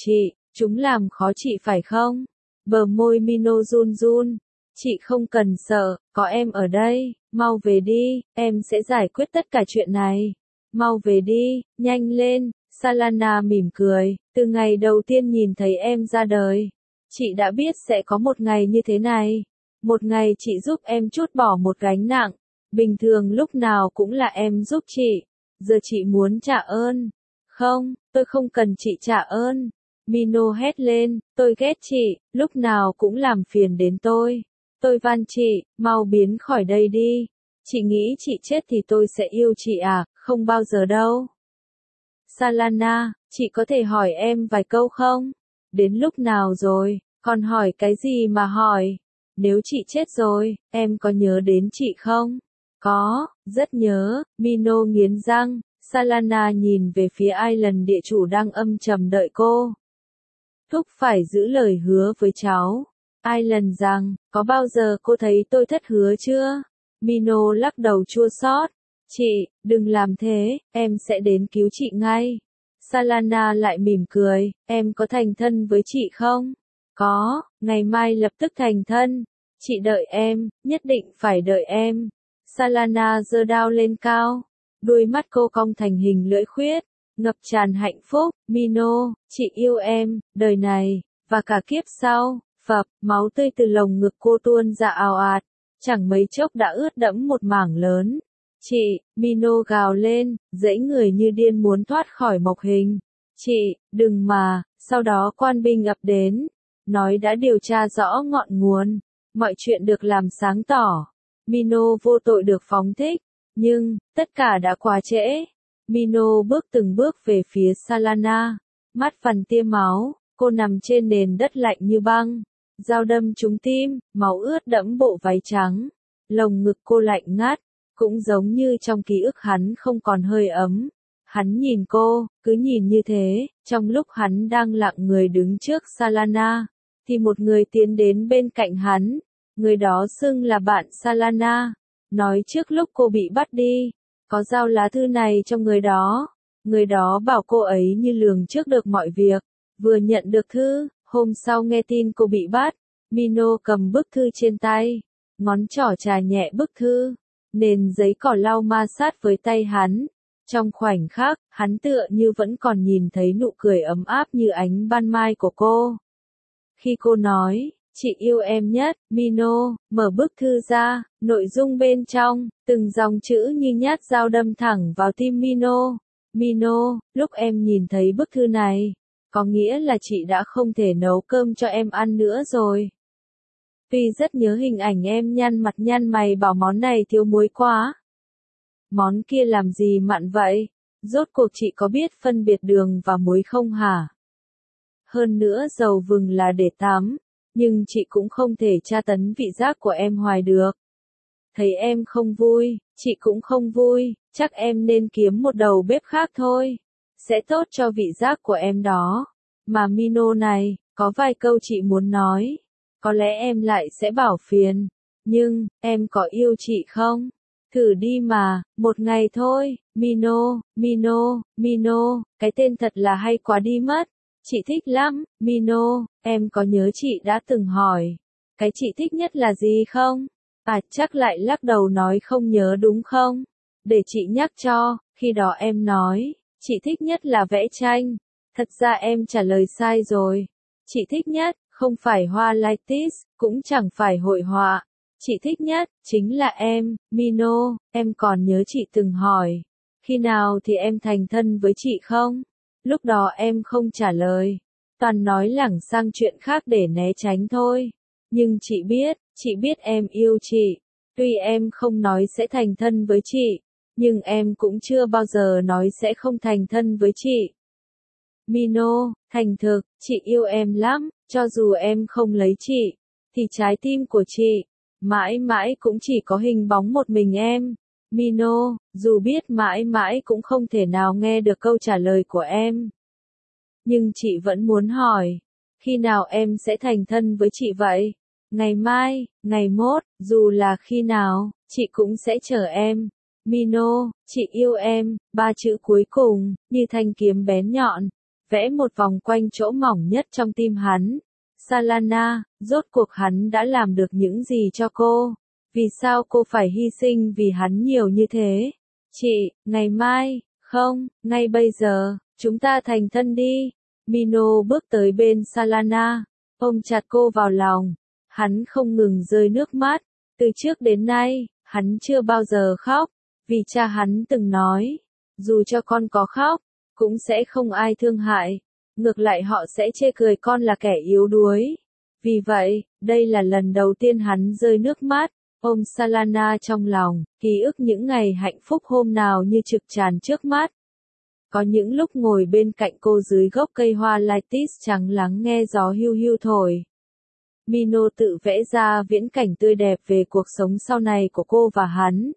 Chúng làm khó chị phải không? Bờ môi Mino run run. Chị không cần sợ, có em ở đây, mau về đi, em sẽ giải quyết tất cả chuyện này. Mau về đi, nhanh lên, Salana mỉm cười, từ ngày đầu tiên nhìn thấy em ra đời. Chị đã biết sẽ có một ngày như thế này. Một ngày chị giúp em trút bỏ một gánh nặng. Bình thường lúc nào cũng là em giúp chị. Giờ chị muốn trả ơn. Không, tôi không cần chị trả ơn. Mino hét lên, tôi ghét chị, lúc nào cũng làm phiền đến tôi. Tôi van chị, mau biến khỏi đây đi. Chị nghĩ chị chết thì tôi sẽ yêu chị à, không bao giờ đâu. Salana, chị có thể hỏi em vài câu không? Đến lúc nào rồi, còn hỏi cái gì mà hỏi? Nếu chị chết rồi, em có nhớ đến chị không? Có, rất nhớ, Mino nghiến răng. Salana nhìn về phía Island địa chủ đang âm trầm đợi cô. Thúc phải giữ lời hứa với cháu. Island rằng, có bao giờ cô thấy tôi thất hứa chưa? Mino lắc đầu chua xót. Chị, đừng làm thế, em sẽ đến cứu chị ngay. Salana lại mỉm cười, em có thành thân với chị không? Có, ngày mai lập tức thành thân. Chị đợi em, nhất định phải đợi em. Salana giơ đao lên cao. Đuôi mắt cô cong thành hình lưỡi khuyết, ngập tràn hạnh phúc. Mino, chị yêu em, đời này, và cả kiếp sau. Phập, máu tươi từ lồng ngực cô tuôn ra ào ạt, chẳng mấy chốc đã ướt đẫm một mảng lớn. Chị, Mino gào lên, dãy người như điên muốn thoát khỏi mộc hình. Chị, đừng mà, sau đó quan binh ập đến, nói đã điều tra rõ ngọn nguồn, mọi chuyện được làm sáng tỏ. Mino vô tội được phóng thích, nhưng, tất cả đã quá trễ. Mino bước từng bước về phía Salana, mắt phằn tia máu, cô nằm trên nền đất lạnh như băng. Dao đâm trúng tim, máu ướt đẫm bộ váy trắng. Lồng ngực cô lạnh ngắt, cũng giống như trong ký ức hắn không còn hơi ấm. Hắn nhìn cô, cứ nhìn như thế, trong lúc hắn đang lặng người đứng trước Salana, thì một người tiến đến bên cạnh hắn. Người đó xưng là bạn Salana, nói trước lúc cô bị bắt đi, có giao lá thư này cho người đó. Người đó bảo cô ấy như lường trước được mọi việc, vừa nhận được thư. Hôm sau nghe tin cô bị bắt, Mino cầm bức thư trên tay, ngón trỏ chà nhẹ bức thư, nền giấy cỏ lau ma sát với tay hắn. Trong khoảnh khắc, hắn tựa như vẫn còn nhìn thấy nụ cười ấm áp như ánh ban mai của cô. Khi cô nói, chị yêu em nhất, Mino, mở bức thư ra, nội dung bên trong, từng dòng chữ như nhát dao đâm thẳng vào tim Mino. Mino, lúc em nhìn thấy bức thư này, có nghĩa là chị đã không thể nấu cơm cho em ăn nữa rồi. Tuy rất nhớ hình ảnh em nhăn mặt nhăn mày bảo món này thiếu muối quá. Món kia làm gì mặn vậy? Rốt cuộc chị có biết phân biệt đường và muối không hả? Hơn nữa dầu vừng là để tắm, nhưng chị cũng không thể tra tấn vị giác của em hoài được. Thấy em không vui, chị cũng không vui, chắc em nên kiếm một đầu bếp khác thôi. Sẽ tốt cho vị giác của em đó. Mà Mino này, có vài câu chị muốn nói. Có lẽ em lại sẽ bảo phiền. Nhưng, em có yêu chị không? Thử đi mà, một ngày thôi. Mino, Mino, Mino, cái tên thật là hay quá đi mất. Chị thích lắm, Mino, em có nhớ chị đã từng hỏi. Cái chị thích nhất là gì không? À, chắc lại lắc đầu nói không nhớ đúng không? Để chị nhắc cho, khi đó em nói. Chị thích nhất là vẽ tranh. Thật ra em trả lời sai rồi. Chị thích nhất, không phải hoa lightis, cũng chẳng phải hội họa. Chị thích nhất, chính là em, Mino, em còn nhớ chị từng hỏi. Khi nào thì em thành thân với chị không? Lúc đó em không trả lời. Toàn nói lảng sang chuyện khác để né tránh thôi. Nhưng chị biết, chị biết em yêu chị. Tuy em không nói sẽ thành thân với chị, nhưng em cũng chưa bao giờ nói sẽ không thành thân với chị. Mino, thành thực, chị yêu em lắm, cho dù em không lấy chị, thì trái tim của chị, mãi mãi cũng chỉ có hình bóng một mình em. Mino, dù biết mãi mãi cũng không thể nào nghe được câu trả lời của em. Nhưng chị vẫn muốn hỏi, khi nào em sẽ thành thân với chị vậy? Ngày mai, ngày mốt, dù là khi nào, chị cũng sẽ chờ em. Mino, chị yêu em, ba chữ cuối cùng, như thanh kiếm bén nhọn, vẽ một vòng quanh chỗ mỏng nhất trong tim hắn. Salana, rốt cuộc hắn đã làm được những gì cho cô? Vì sao cô phải hy sinh vì hắn nhiều như thế? Chị, ngày mai, không, ngay bây giờ, chúng ta thành thân đi. Mino bước tới bên Salana, ôm chặt cô vào lòng. Hắn không ngừng rơi nước mắt. Từ trước đến nay, hắn chưa bao giờ khóc. Vì cha hắn từng nói, dù cho con có khóc, cũng sẽ không ai thương hại. Ngược lại họ sẽ chê cười con là kẻ yếu đuối. Vì vậy, đây là lần đầu tiên hắn rơi nước mắt, ôm Salana trong lòng, ký ức những ngày hạnh phúc hôm nào như trực tràn trước mắt. Có những lúc ngồi bên cạnh cô dưới gốc cây hoa Lytis trắng lắng nghe gió hiu hiu thổi. Mino tự vẽ ra viễn cảnh tươi đẹp về cuộc sống sau này của cô và hắn.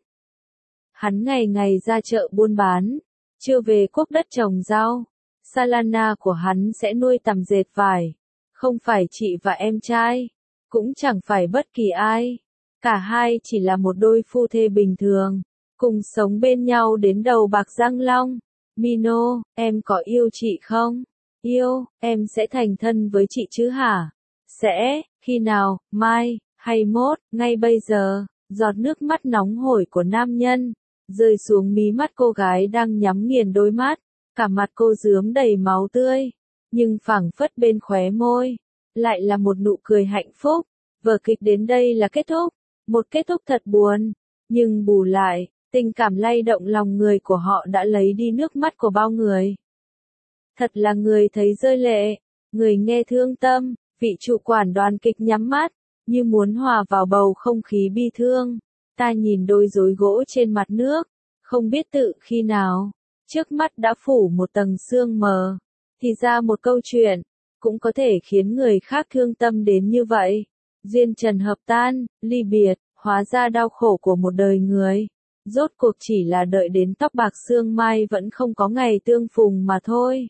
Hắn ngày ngày ra chợ buôn bán, chưa về cuốc đất trồng rau. Salana của hắn sẽ nuôi tằm dệt vải. Không phải chị và em trai, cũng chẳng phải bất kỳ ai. Cả hai chỉ là một đôi phu thê bình thường, cùng sống bên nhau đến đầu bạc răng long. Mino, em có yêu chị không? Yêu, em sẽ thành thân với chị chứ hả? Sẽ, khi nào, mai, hay mốt, ngay bây giờ, giọt nước mắt nóng hổi của nam nhân, rơi xuống mí mắt cô gái đang nhắm nghiền đôi mắt, cả mặt cô rướm đầy máu tươi, nhưng phảng phất bên khóe môi, lại là một nụ cười hạnh phúc. Vở kịch đến đây là kết thúc, một kết thúc thật buồn, nhưng bù lại, tình cảm lay động lòng người của họ đã lấy đi nước mắt của bao người. Thật là người thấy rơi lệ, người nghe thương tâm, vị chủ quản đoàn kịch nhắm mắt, như muốn hòa vào bầu không khí bi thương. Ta nhìn đôi rối gỗ trên mặt nước, không biết tự khi nào, trước mắt đã phủ một tầng sương mờ. Thì ra một câu chuyện, cũng có thể khiến người khác thương tâm đến như vậy. Duyên trần hợp tan, ly biệt, hóa ra đau khổ của một đời người. Rốt cuộc chỉ là đợi đến tóc bạc sương mai vẫn không có ngày tương phùng mà thôi.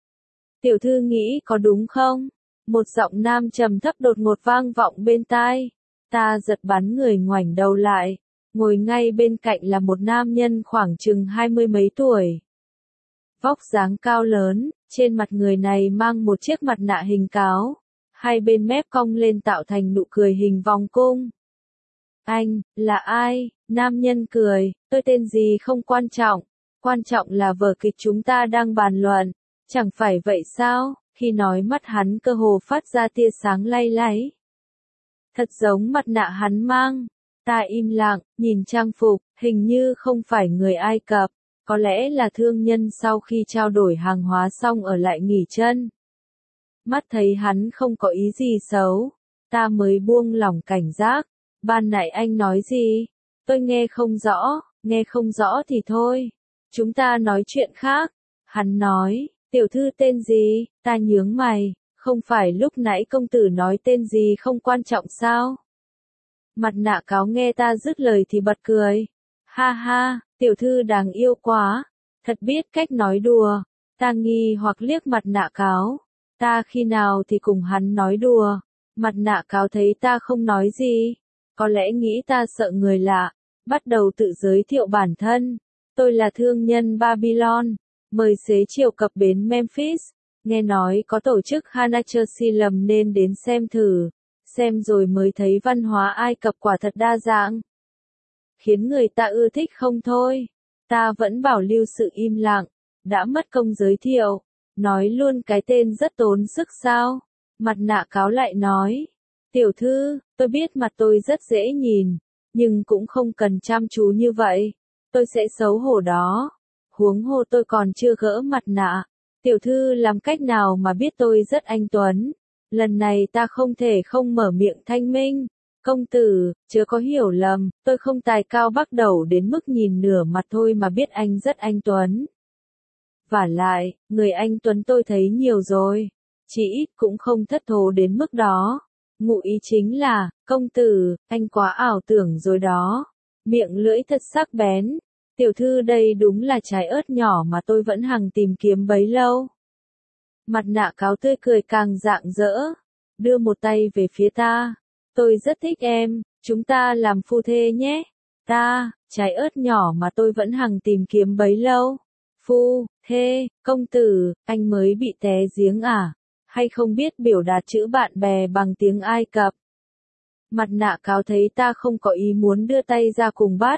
Tiểu thư nghĩ có đúng không? Một giọng nam trầm thấp đột ngột vang vọng bên tai. Ta giật bắn người ngoảnh đầu lại. Ngồi ngay bên cạnh là một nam nhân khoảng chừng hai mươi mấy tuổi. Vóc dáng cao lớn, trên mặt người này mang một chiếc mặt nạ hình cáo. Hai bên mép cong lên tạo thành nụ cười hình vòng cung. Anh, là ai? Nam nhân cười, tôi tên gì không quan trọng. Quan trọng là vở kịch chúng ta đang bàn luận. Chẳng phải vậy sao? Khi nói mắt hắn cơ hồ phát ra tia sáng lay láy. Thật giống mặt nạ hắn mang. Ta im lặng, nhìn trang phục, hình như không phải người Ai Cập. Có lẽ là thương nhân sau khi trao đổi hàng hóa xong ở lại nghỉ chân. Mắt thấy hắn không có ý gì xấu. Ta mới buông lỏng cảnh giác. Ban nãy anh nói gì? Tôi nghe không rõ, nghe không rõ thì thôi. Chúng ta nói chuyện khác. Hắn nói, tiểu thư tên gì? Ta nhướng mày, không phải lúc nãy công tử nói tên gì không quan trọng sao? Mặt nạ cáo nghe ta dứt lời thì bật cười. Ha ha, tiểu thư đáng yêu quá. Thật biết cách nói đùa. Ta nghi hoặc liếc mặt nạ cáo. Ta khi nào thì cùng hắn nói đùa. Mặt nạ cáo thấy ta không nói gì. Có lẽ nghĩ ta sợ người lạ. Bắt đầu tự giới thiệu bản thân. Tôi là thương nhân Babylon. Mời xế chiều cập bến Memphis. Nghe nói có tổ chức Hanachersilum nên đến xem thử. Xem rồi mới thấy văn hóa Ai Cập quả thật đa dạng. Khiến người ta ưa thích không thôi. Ta vẫn bảo lưu sự im lặng. Đã mất công giới thiệu. Nói luôn cái tên rất tốn sức sao. Mặt nạ cáo lại nói. Tiểu thư, tôi biết mặt tôi rất dễ nhìn. Nhưng cũng không cần chăm chú như vậy. Tôi sẽ xấu hổ đó. Huống hồ tôi còn chưa gỡ mặt nạ. Tiểu thư làm cách nào mà biết tôi rất anh tuấn. Lần này ta không thể không mở miệng thanh minh. Công tử, chớ có hiểu lầm, tôi không tài cao bắt đầu đến mức nhìn nửa mặt thôi mà biết anh rất anh tuấn. Vả lại, người anh tuấn tôi thấy nhiều rồi. Chỉ ít cũng không thất thố đến mức đó. Ngụ ý chính là, công tử, anh quá ảo tưởng rồi đó. Miệng lưỡi thật sắc bén. Tiểu thư đây đúng là trái ớt nhỏ mà tôi vẫn hằng tìm kiếm bấy lâu. Mặt nạ cáo tươi cười càng rạng rỡ. Đưa một tay về phía ta. Tôi rất thích em, chúng ta làm phu thê nhé. Ta, trái ớt nhỏ mà tôi vẫn hằng tìm kiếm bấy lâu. Phu, thê, công tử, anh mới bị té giếng à? Hay không biết biểu đạt chữ bạn bè bằng tiếng Ai Cập? Mặt nạ cáo thấy ta không có ý muốn đưa tay ra cùng bắt.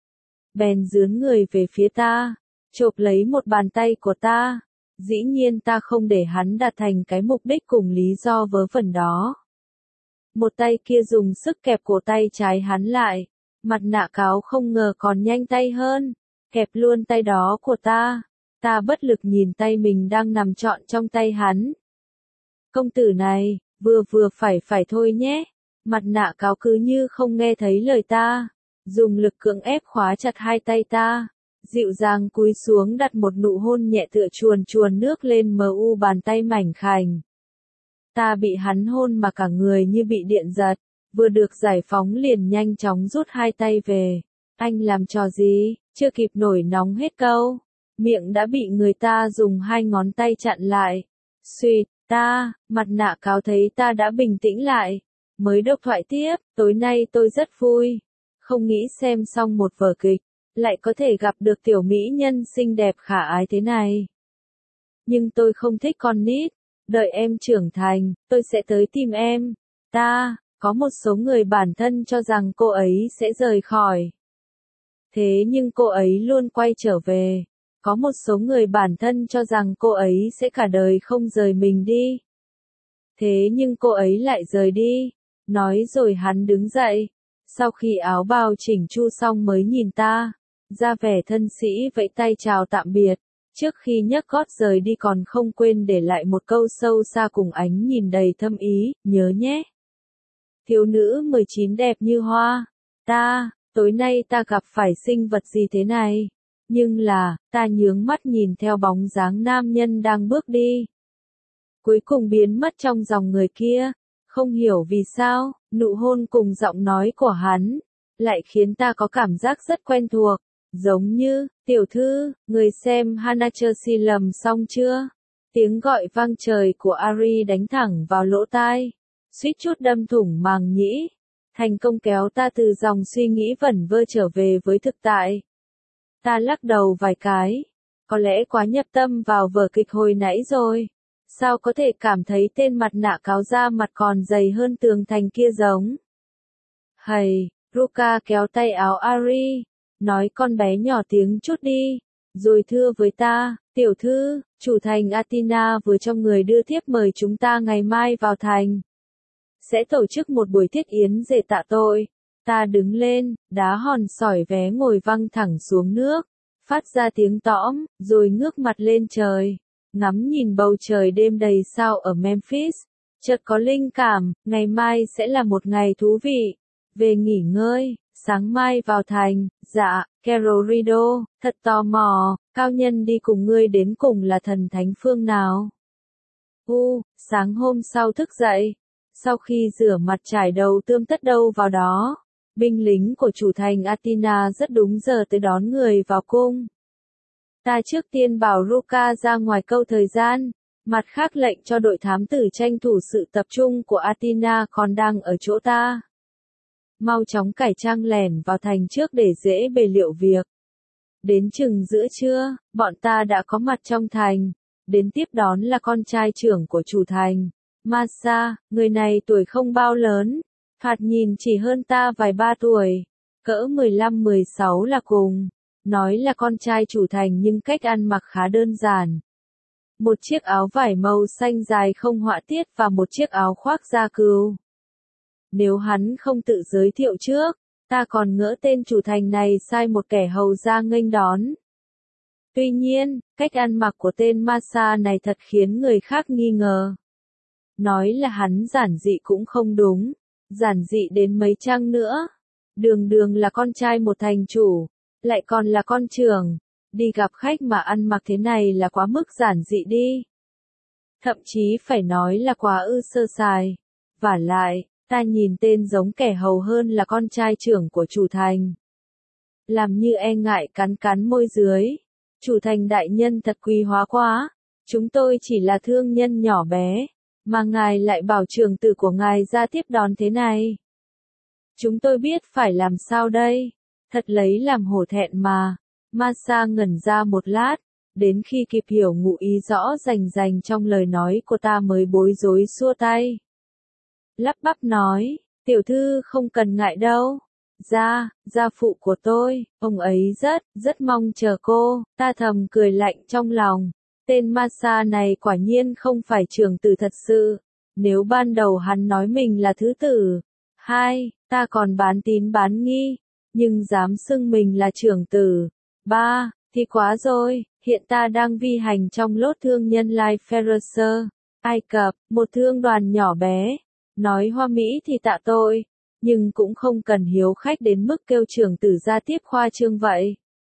Bèn dướn người về phía ta, chộp lấy một bàn tay của ta. Dĩ nhiên ta không để hắn đạt thành cái mục đích cùng lý do vớ vẩn đó. Một tay kia dùng sức kẹp cổ tay trái hắn lại. Mặt nạ cáo không ngờ còn nhanh tay hơn. Kẹp luôn tay đó của ta. Ta bất lực nhìn tay mình đang nằm trọn trong tay hắn. Công tử này, vừa vừa phải phải thôi nhé. Mặt nạ cáo cứ như không nghe thấy lời ta. Dùng lực cưỡng ép khóa chặt hai tay ta. Dịu dàng cúi xuống đặt một nụ hôn nhẹ tựa chuồn chuồn nước lên mờ u bàn tay mảnh khảnh. Ta bị hắn hôn mà cả người như bị điện giật. Vừa được giải phóng liền nhanh chóng rút hai tay về. Anh làm trò gì? Chưa kịp nổi nóng hết câu. Miệng đã bị người ta dùng hai ngón tay chặn lại. Xuyệt, ta, mặt nạ cáo thấy ta đã bình tĩnh lại. Mới độc thoại tiếp, tối nay tôi rất vui. Không nghĩ xem xong một vở kịch, lại có thể gặp được tiểu mỹ nhân xinh đẹp khả ái thế này. Nhưng tôi không thích con nít. Đợi em trưởng thành, tôi sẽ tới tìm em. Ta, có một số người bản thân cho rằng cô ấy sẽ rời khỏi. Thế nhưng cô ấy luôn quay trở về. Có một số người bản thân cho rằng cô ấy sẽ cả đời không rời mình đi. Thế nhưng cô ấy lại rời đi. Nói rồi hắn đứng dậy. Sau khi áo bào chỉnh chu xong mới nhìn ta. Ra vẻ thân sĩ vẫy tay chào tạm biệt. Trước khi nhấc gót rời đi còn không quên để lại một câu sâu xa cùng ánh nhìn đầy thâm ý. Nhớ nhé. Thiếu nữ mười chín đẹp như hoa. Ta, tối nay ta gặp phải sinh vật gì thế này? Nhưng là, ta nhướng mắt nhìn theo bóng dáng nam nhân đang bước đi. Cuối cùng biến mất trong dòng người kia. Không hiểu vì sao, nụ hôn cùng giọng nói của hắn, lại khiến ta có cảm giác rất quen thuộc. Giống như, tiểu thư, người xem Hana Chelsea lầm xong chưa? Tiếng gọi vang trời của Ari đánh thẳng vào lỗ tai. Suýt chút đâm thủng màng nhĩ. Thành công kéo ta từ dòng suy nghĩ vẩn vơ trở về với thực tại. Ta lắc đầu vài cái. Có lẽ quá nhập tâm vào vở kịch hồi nãy rồi. Sao có thể cảm thấy tên mặt nạ cáo da mặt còn dày hơn tường thành kia giống? Hầy, Ruka kéo tay áo Ari. Nói con bé nhỏ tiếng chút đi. Rồi thưa với ta, tiểu thư, chủ thành Athena vừa cho người đưa thiếp mời chúng ta ngày mai vào thành. Sẽ tổ chức một buổi thiết yến để tạ tội. Ta đứng lên, đá hòn sỏi vé ngồi văng thẳng xuống nước. Phát ra tiếng tõm, rồi ngước mặt lên trời. Ngắm nhìn bầu trời đêm đầy sao ở Memphis. Chợt có linh cảm, ngày mai sẽ là một ngày thú vị. Về nghỉ ngơi, sáng mai vào thành. Dạ, Carol Rido, thật tò mò, cao nhân đi cùng ngươi đến cùng là thần thánh phương nào? U, sáng hôm sau thức dậy. Sau khi rửa mặt trải đầu tươm tất đâu vào đó. Binh lính của chủ thành Athena rất đúng giờ tới đón người vào cung. Ta trước tiên bảo Ruka ra ngoài câu thời gian, mặt khác lệnh cho đội thám tử tranh thủ sự tập trung của Athena còn đang ở chỗ ta. Mau chóng cải trang lẻn vào thành trước để dễ bề liệu việc. Đến chừng giữa trưa, bọn ta đã có mặt trong thành. Đến tiếp đón là con trai trưởng của chủ thành, Masa, người này tuổi không bao lớn, thoạt nhìn chỉ hơn ta vài ba tuổi, cỡ mười lăm mười sáu là cùng. Nói là con trai chủ thành nhưng cách ăn mặc khá đơn giản. Một chiếc áo vải màu xanh dài không họa tiết và một chiếc áo khoác da cừu. Nếu hắn không tự giới thiệu trước, ta còn ngỡ tên chủ thành này sai một kẻ hầu ra nghênh đón. Tuy nhiên, cách ăn mặc của tên Masa này thật khiến người khác nghi ngờ. Nói là hắn giản dị cũng không đúng, giản dị đến mấy chăng nữa. Đường đường là con trai một thành chủ, lại còn là con trưởng, đi gặp khách mà ăn mặc thế này là quá mức giản dị đi. Thậm chí phải nói là quá ư sơ sài. Vả lại, ta nhìn tên giống kẻ hầu hơn là con trai trưởng của chủ thành. Làm như e ngại cắn cắn môi dưới. Chủ thành đại nhân thật quý hóa quá. Chúng tôi chỉ là thương nhân nhỏ bé, mà ngài lại bảo trưởng tử của ngài ra tiếp đón thế này. Chúng tôi biết phải làm sao đây. Thật lấy làm hổ thẹn mà. Masa ngẩn ra một lát, đến khi kịp hiểu ngụ ý rõ rành rành trong lời nói của ta mới bối rối xua tay. Lắp bắp nói, tiểu thư không cần ngại đâu. Gia, gia phụ của tôi, ông ấy rất, rất mong chờ cô, ta thầm cười lạnh trong lòng. Tên Masa này quả nhiên không phải trưởng tử thật sự. Nếu ban đầu hắn nói mình là thứ tử, hai, ta còn bán tín bán nghi, nhưng dám xưng mình là trưởng tử, ba, thì quá rồi, hiện ta đang vi hành trong lốt thương nhân Lai Ferreser, Ai Cập, một thương đoàn nhỏ bé, nói hoa mỹ thì tạ tội, nhưng cũng không cần hiếu khách đến mức kêu trưởng tử ra tiếp khoa trương vậy.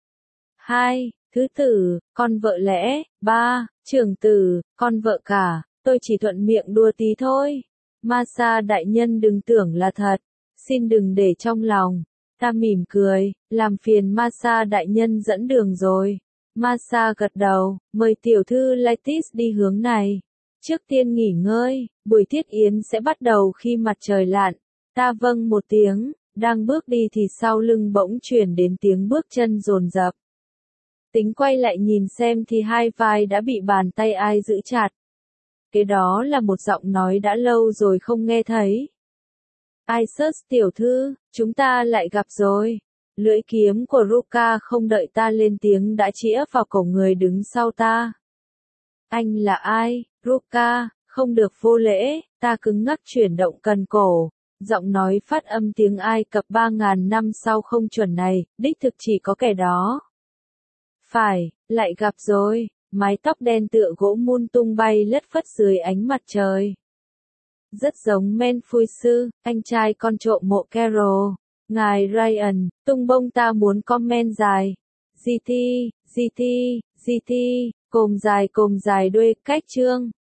Hai, thứ tử, con vợ lẽ, ba, trưởng tử, con vợ cả, tôi chỉ thuận miệng đùa tí thôi. Masa đại nhân đừng tưởng là thật, xin đừng để trong lòng. Ta mỉm cười, làm phiền Masa đại nhân dẫn đường rồi. Masa gật đầu, mời tiểu thư Laitis đi hướng này. Trước tiên nghỉ ngơi, buổi thiết yến sẽ bắt đầu khi mặt trời lặn. Ta vâng một tiếng, đang bước đi thì sau lưng bỗng chuyển đến tiếng bước chân dồn dập. Tính quay lại nhìn xem thì hai vai đã bị bàn tay ai giữ chặt. Cái đó là một giọng nói đã lâu rồi không nghe thấy. Isus tiểu thư, chúng ta lại gặp rồi. Lưỡi kiếm của Ruka không đợi ta lên tiếng đã chĩa vào cổ người đứng sau ta. Anh là ai, Ruka, không được vô lễ, ta cứng ngắc chuyển động cần cổ. Giọng nói phát âm tiếng Ai Cập ba ngàn năm sau không chuẩn này, đích thực chỉ có kẻ đó. Phải, lại gặp rồi, mái tóc đen tựa gỗ mun tung bay lất phất dưới ánh mặt trời. Rất giống Menphui sư, anh trai con trộm mộ Carol. Ngài Ryan, tung bông ta muốn comment dài. giê tê, giê tê, giê tê, cồm dài cồm dài đuôi cách chương.